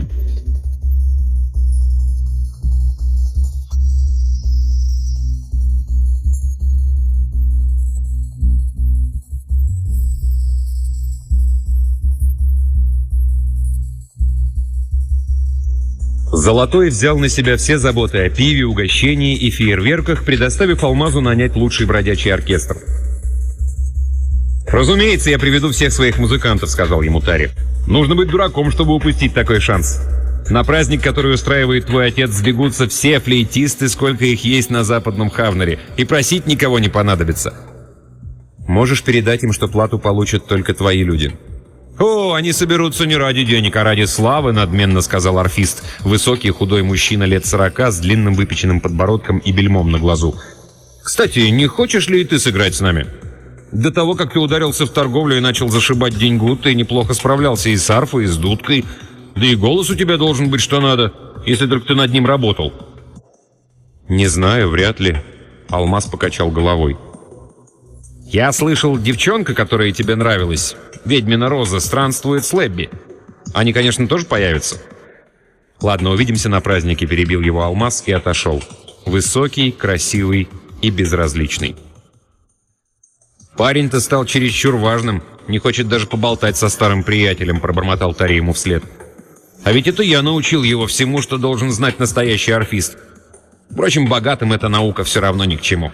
Золотой взял на себя все заботы о пиве, угощении и фейерверках, предоставив Алмазу нанять лучший бродячий оркестр. «Разумеется, я приведу всех своих музыкантов», — сказал ему Тари. «Нужно быть дураком, чтобы упустить такой шанс. На праздник, который устраивает твой отец, сбегутся все флейтисты, сколько их есть на западном Хавнере, и просить никого не понадобится. Можешь передать им, что плату получат только твои люди». «О, они соберутся не ради денег, а ради славы», — надменно сказал орфист, высокий худой мужчина лет сорока с длинным выпеченным подбородком и бельмом на глазу. «Кстати, не хочешь ли и ты сыграть с нами? До того, как ты ударился в торговлю и начал зашибать деньгу, ты неплохо справлялся и с арфой, и с дудкой. Да и голос у тебя должен быть что надо, если только ты над ним работал». «Не знаю, вряд ли», — Алмаз покачал головой. «Я слышал, девчонка, которая тебе нравилась, ведьмина Роза, странствует с Лэбби. Они, конечно, тоже появятся». «Ладно, увидимся на празднике», — перебил его Алмаз и отошел. Высокий, красивый и безразличный. «Парень-то стал чересчур важным, не хочет даже поболтать со старым приятелем», — пробормотал Тари ему вслед. «А ведь это я научил его всему, что должен знать настоящий орфист. Впрочем, богатым эта наука все равно ни к чему».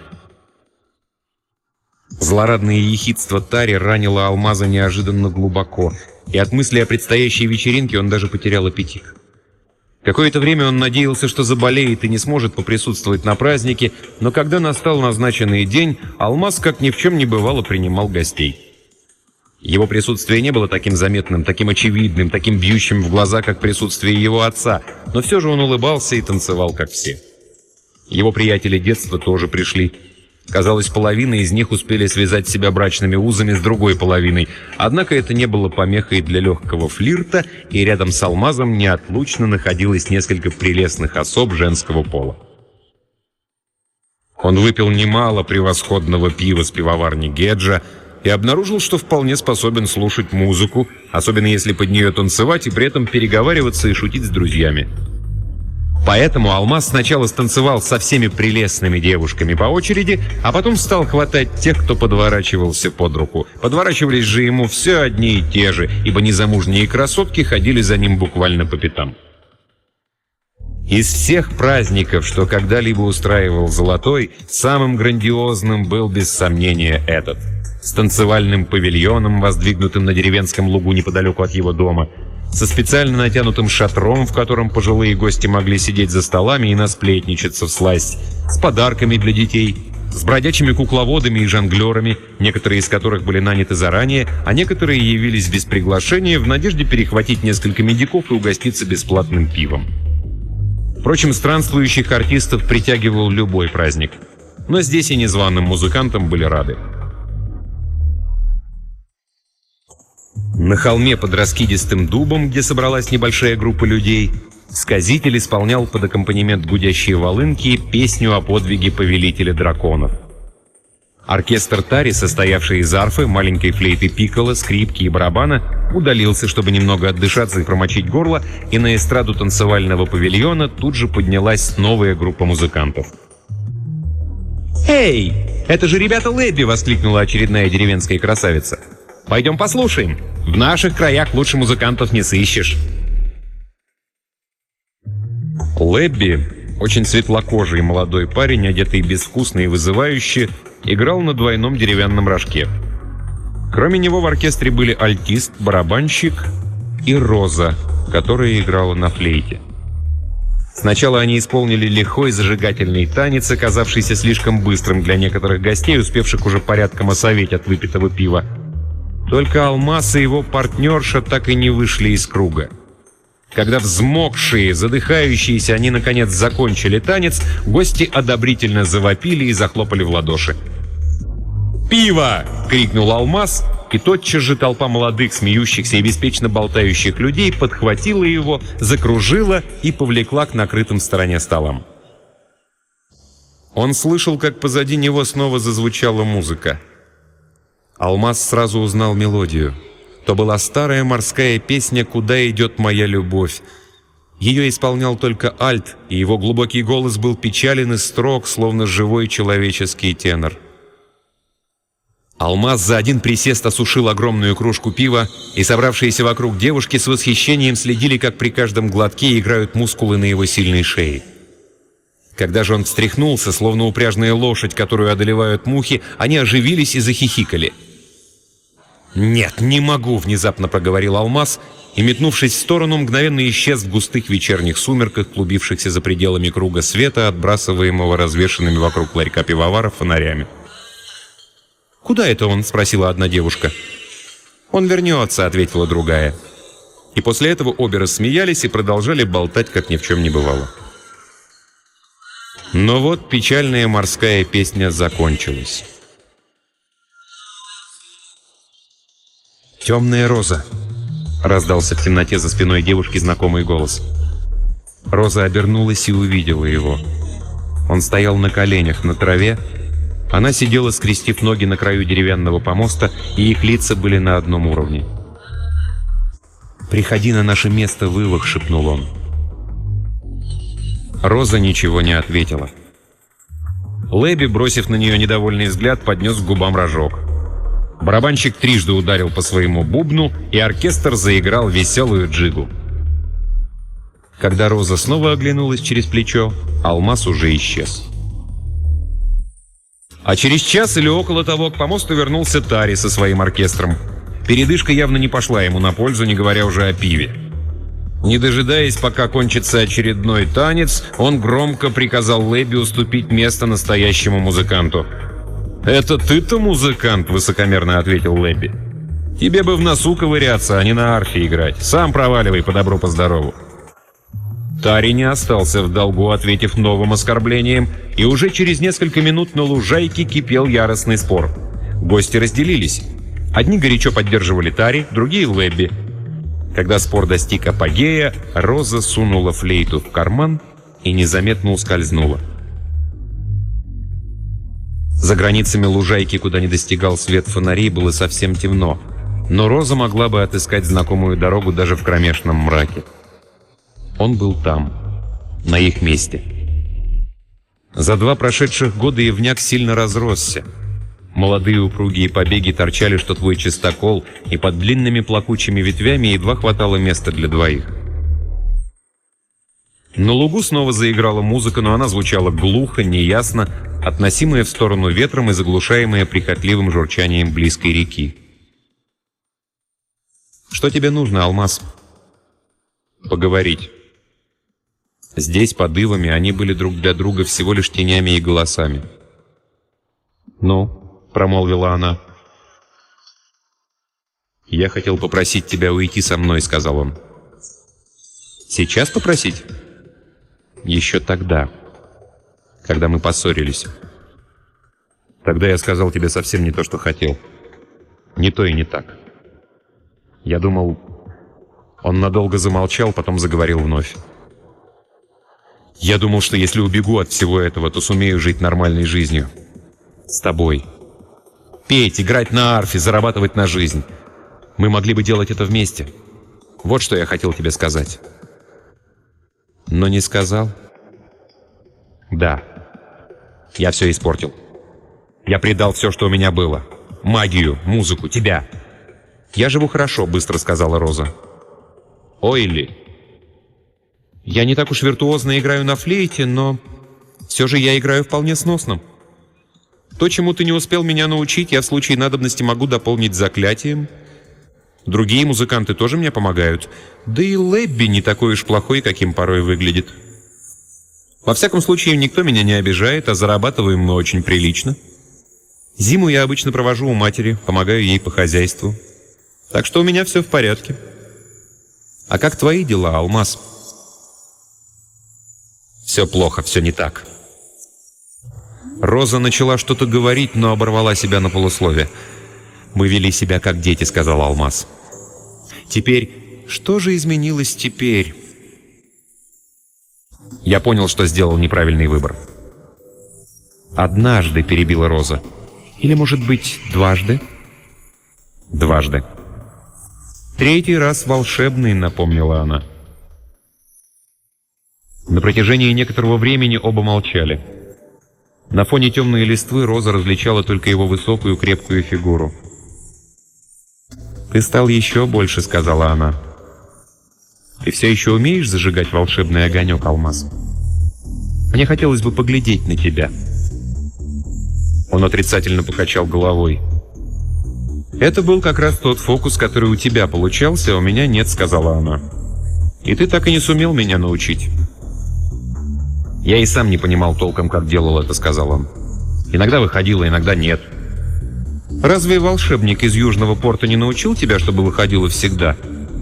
Злорадное ехидство Тари ранило Алмаза неожиданно глубоко, и от мысли о предстоящей вечеринке он даже потерял аппетит. Какое-то время он надеялся, что заболеет и не сможет поприсутствовать на празднике, но когда настал назначенный день, Алмаз, как ни в чем не бывало, принимал гостей. Его присутствие не было таким заметным, таким очевидным, таким бьющим в глаза, как присутствие его отца, но все же он улыбался и танцевал, как все. Его приятели детства тоже пришли. Казалось, половина из них успели связать себя брачными узами с другой половиной, однако это не было помехой для легкого флирта, и рядом с Алмазом неотлучно находилось несколько прелестных особ женского пола. Он выпил немало превосходного пива с пивоварни Геджа и обнаружил, что вполне способен слушать музыку, особенно если под нее танцевать и при этом переговариваться и шутить с друзьями. Поэтому Алмаз сначала станцевал со всеми прелестными девушками по очереди, а потом стал хватать тех, кто подворачивался под руку. Подворачивались же ему все одни и те же, ибо незамужние красотки ходили за ним буквально по пятам. Из всех праздников, что когда-либо устраивал Золотой, самым грандиозным был без сомнения этот. С танцевальным павильоном, воздвигнутым на деревенском лугу неподалеку от его дома, со специально натянутым шатром, в котором пожилые гости могли сидеть за столами и насплетничаться всласть, с подарками для детей, с бродячими кукловодами и жонглерами, некоторые из которых были наняты заранее, а некоторые явились без приглашения в надежде перехватить несколько медиков и угоститься бесплатным пивом. Впрочем, странствующих артистов притягивал любой праздник, но здесь и незваным музыкантам были рады. На холме под раскидистым дубом, где собралась небольшая группа людей, сказитель исполнял под аккомпанемент гудящей волынки песню о подвиге повелителя драконов. Оркестр Тари, состоявший из арфы, маленькой флейты пикколо, скрипки и барабана, удалился, чтобы немного отдышаться и промочить горло, и на эстраду танцевального павильона тут же поднялась новая группа музыкантов. «Эй, это же ребята Лэбби!» — воскликнула очередная деревенская красавица. «Пойдем послушаем. В наших краях лучше музыкантов не сыщешь». Лэбби, очень светлокожий молодой парень, одетый безвкусно и вызывающе, играл на двойном деревянном рожке. Кроме него в оркестре были альтист, барабанщик и Роза, которая играла на флейте. Сначала они исполнили лихой зажигательный танец, оказавшийся слишком быстрым для некоторых гостей, успевших уже порядком осоветь от выпитого пива. Только Алмаз и его партнерша так и не вышли из круга. Когда взмокшие, задыхающиеся, они наконец закончили танец, гости одобрительно завопили и захлопали в ладоши. «Пиво!» — крикнул Алмаз, и тотчас же толпа молодых, смеющихся и беспечно болтающих людей подхватила его, закружила и повлекла к накрытым стороне столам. Он слышал, как позади него снова зазвучала музыка. Алмаз сразу узнал мелодию. То была старая морская песня «Куда идет моя любовь». Ее исполнял только альт, и его глубокий голос был печален и строг, словно живой человеческий тенор. Алмаз за один присест осушил огромную кружку пива, и собравшиеся вокруг девушки с восхищением следили, как при каждом глотке играют мускулы на его сильной шее. Когда же он встряхнулся, словно упряжная лошадь, которую одолевают мухи, они оживились и захихикали. «Нет, не могу!» — внезапно проговорил Алмаз, и, метнувшись в сторону, мгновенно исчез в густых вечерних сумерках, клубившихся за пределами круга света, отбрасываемого развешанными вокруг ларька пивовара фонарями. «Куда это он?» — спросила одна девушка. «Он вернется», — ответила другая. И после этого обе рассмеялись и продолжали болтать, как ни в чем не бывало. Но вот печальная морская песня закончилась. «Темная роза», — раздался в темноте за спиной девушки знакомый голос. Роза обернулась и увидела его. Он стоял на коленях на траве. Она сидела, скрестив ноги на краю деревянного помоста, и их лица были на одном уровне. «Приходи на наше место, вывах», — шепнул он. Роза ничего не ответила. Лэби, бросив на нее недовольный взгляд, поднес к губам рожок. Барабанщик трижды ударил по своему бубну, и оркестр заиграл веселую джигу. Когда Роза снова оглянулась через плечо, Алмаз уже исчез. А через час или около того к помосту вернулся Тари со своим оркестром. Передышка явно не пошла ему на пользу, не говоря уже о пиве. Не дожидаясь, пока кончится очередной танец, он громко приказал Лэби уступить место настоящему музыканту. «Это ты-то музыкант?» — высокомерно ответил Лэби. «Тебе бы в носу ковыряться, а не на арфе играть. Сам проваливай по добру, по здорову». Тари не остался в долгу, ответив новым оскорблением, и уже через несколько минут на лужайке кипел яростный спор. Гости разделились. Одни горячо поддерживали Тари, другие — Лэби. Когда спор достиг апогея, Роза сунула флейту в карман и незаметно ускользнула. За границами лужайки, куда не достигал свет фонарей, было совсем темно, но Роза могла бы отыскать знакомую дорогу даже в кромешном мраке. Он был там, на их месте. За два прошедших года ивняк сильно разросся. Молодые упругие побеги торчали, что твой чистокол, и под длинными плакучими ветвями едва хватало места для двоих. На лугу снова заиграла музыка, но она звучала глухо, неясно, относимая в сторону ветром и заглушаемая прихотливым журчанием близкой реки. «Что тебе нужно, Алмаз?» «Поговорить». Здесь, под ивами, они были друг для друга всего лишь тенями и голосами. «Ну?» — промолвила она. «Я хотел попросить тебя уйти со мной», — сказал он. «Сейчас попросить?» «Еще тогда, когда мы поссорились. Тогда я сказал тебе совсем не то, что хотел. Не то и не так. Я думал...» Он надолго замолчал, потом заговорил вновь. «Я думал, что если убегу от всего этого, то сумею жить нормальной жизнью. С тобой. Петь, играть на арфе, зарабатывать на жизнь. Мы могли бы делать это вместе. Вот что я хотел тебе сказать». «Но не сказал?» «Да. Я все испортил. Я предал все, что у меня было. Магию, музыку, тебя. Я живу хорошо», — быстро сказала Роза. «Ой ли. Я не так уж виртуозно играю на флейте, но все же я играю вполне сносно. То, чему ты не успел меня научить, я в случае надобности могу дополнить заклятием. Другие музыканты тоже мне помогают. Да и Лэбби не такой уж плохой, каким порой выглядит. Во всяком случае, никто меня не обижает, а зарабатываем мы очень прилично. Зиму я обычно провожу у матери, помогаю ей по хозяйству. Так что у меня все в порядке. А как твои дела, Алмаз?» «Все плохо, все не так». Роза начала что-то говорить, но оборвала себя на полуслове. «Мы вели себя как дети», — сказал Алмаз. «Теперь, что же изменилось теперь?» «Я понял, что сделал неправильный выбор». «Однажды», — перебила Роза. «Или, может быть, дважды?» «Дважды». «Третий раз волшебный», — напомнила она. На протяжении некоторого времени оба молчали. На фоне темной листвы Роза различала только его высокую крепкую фигуру. «Ты стал еще больше», — сказала она. «Ты все еще умеешь зажигать волшебный огонек, Алмаз? Мне хотелось бы поглядеть на тебя». Он отрицательно покачал головой. «Это был как раз тот фокус, который у тебя получался, а у меня нет», — сказала она. «И ты так и не сумел меня научить». «Я и сам не понимал толком, как делал это», — сказал он. «Иногда выходило, иногда нет». «Разве волшебник из Южного порта не научил тебя, чтобы выходило всегда?»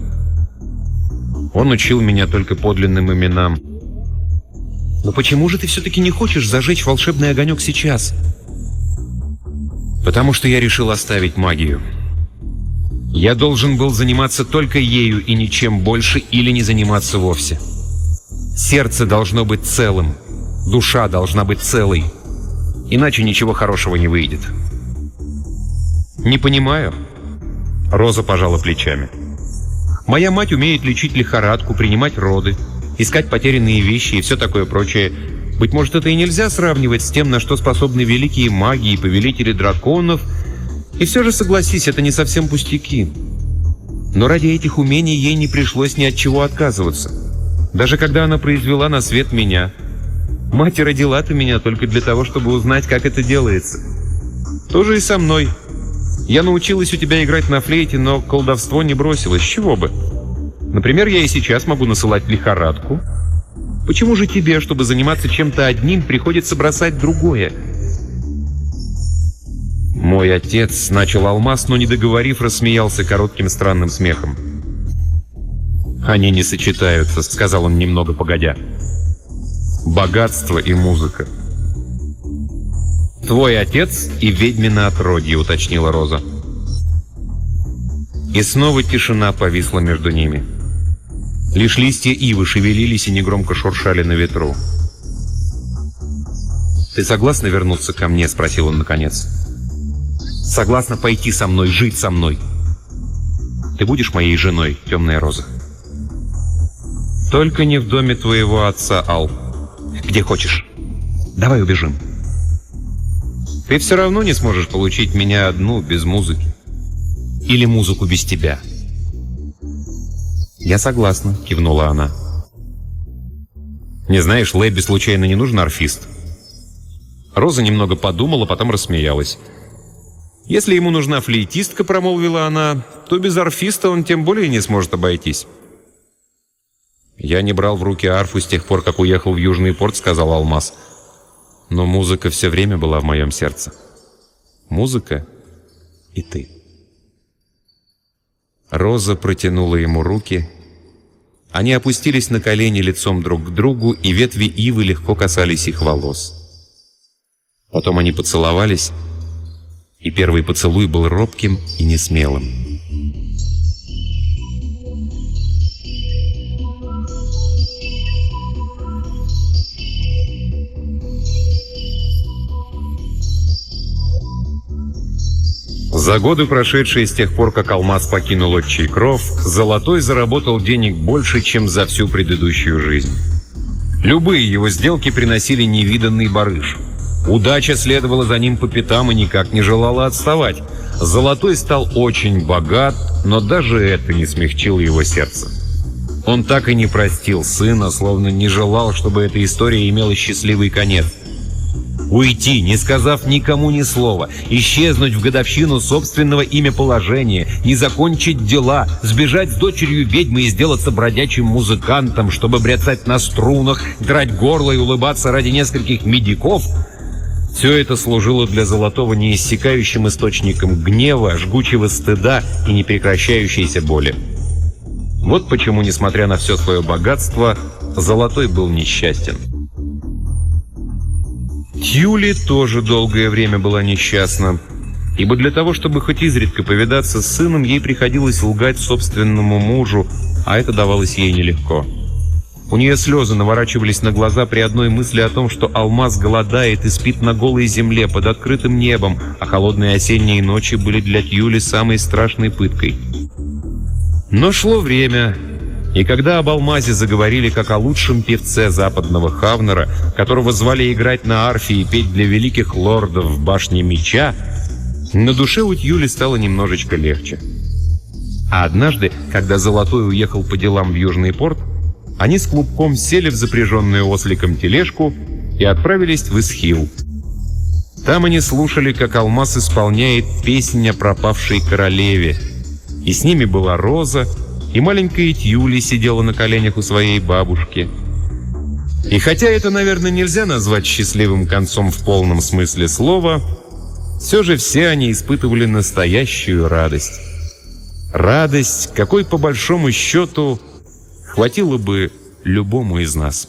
«Он учил меня только подлинным именам». «Но почему же ты все-таки не хочешь зажечь волшебный огонек сейчас?» «Потому что я решил оставить магию. Я должен был заниматься только ею и ничем больше, или не заниматься вовсе. Сердце должно быть целым, душа должна быть целой, иначе ничего хорошего не выйдет». «Не понимаю». Роза пожала плечами. «Моя мать умеет лечить лихорадку, принимать роды, искать потерянные вещи и все такое прочее. Быть может, это и нельзя сравнивать с тем, на что способны великие маги и повелители драконов. И все же, согласись, это не совсем пустяки. Но ради этих умений ей не пришлось ни от чего отказываться. Даже когда она произвела на свет меня. Мать и родила-то меня только для того, чтобы узнать, как это делается. То же и со мной. Я научилась у тебя играть на флейте, но колдовство не бросилось. С чего бы? Например, я и сейчас могу насылать лихорадку. Почему же тебе, чтобы заниматься чем-то одним, приходится бросать другое?» «Мой отец», — начал Алмаз, но, не договорив, рассмеялся коротким странным смехом. «Они не сочетаются», — сказал он немного погодя. «Богатство и музыка». «Твой отец и ведьмина отродье», — уточнила Роза. И снова тишина повисла между ними. Лишь листья ивы шевелились и негромко шуршали на ветру. «Ты согласна вернуться ко мне?» — спросил он наконец. «Согласна пойти со мной, жить со мной? Ты будешь моей женой, темная Роза?» «Только не в доме твоего отца, Ал. Где хочешь. Давай убежим. Ты все равно не сможешь получить меня одну без музыки. Или музыку без тебя». «Я согласна», — кивнула она. «Не знаешь, Лэбби случайно не нужен арфист?» Роза немного подумала, потом рассмеялась. «Если ему нужна флейтистка», — промолвила она, — «то без арфиста он тем более не сможет обойтись». «Я не брал в руки арфу с тех пор, как уехал в Южный порт», — сказал Алмаз. «Но музыка все время была в моем сердце. Музыка и ты». Роза протянула ему руки. Они опустились на колени лицом друг к другу, и ветви ивы легко касались их волос. Потом они поцеловались, и первый поцелуй был робким и несмелым. За годы, прошедшие с тех пор, как Алмаз покинул отчий кров, Золотой заработал денег больше, чем за всю предыдущую жизнь. Любые его сделки приносили невиданный барыш. Удача следовала за ним по пятам и никак не желала отставать. Золотой стал очень богат, но даже это не смягчило его сердце. Он так и не простил сына, словно не желал, чтобы эта история имела счастливый конец. Уйти, не сказав никому ни слова, исчезнуть в годовщину собственного имя-положения, не закончить дела, сбежать с дочерью ведьмы и сделаться бродячим музыкантом, чтобы бряцать на струнах, драть горло и улыбаться ради нескольких медиков — все это служило для Золотого неиссякающим источником гнева, жгучего стыда и непрекращающейся боли. Вот почему, несмотря на все свое богатство, Золотой был несчастен. Тьюли тоже долгое время была несчастна, ибо для того, чтобы хоть изредка повидаться с сыном, ей приходилось лгать собственному мужу, а это давалось ей нелегко. У нее слезы наворачивались на глаза при одной мысли о том, что Алмаз голодает и спит на голой земле под открытым небом, а холодные осенние ночи были для Тьюли самой страшной пыткой. Но шло время, И когда об алмазе заговорили как о лучшем певце западного Хавнера, которого звали играть на арфе и петь для великих лордов в башне меча, на душе у Тьюли стало немножечко легче. А однажды, когда Золотой уехал по делам в Южный порт, они с Клубком сели в запряженную осликом тележку и отправились в Исхил. Там они слушали, как Алмаз исполняет песнь о пропавшей королеве. И с ними была Роза, и маленькая Тьюли сидела на коленях у своей бабушки. И хотя это, наверное, нельзя назвать счастливым концом в полном смысле слова, все же все они испытывали настоящую радость. Радость, какой, по большому счету, хватило бы любому из нас.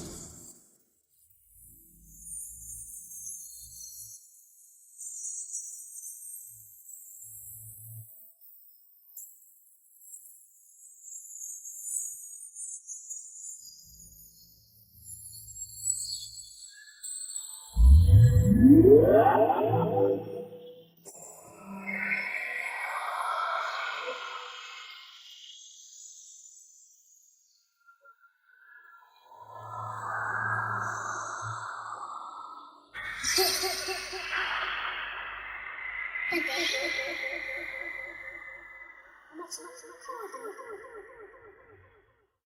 Okay.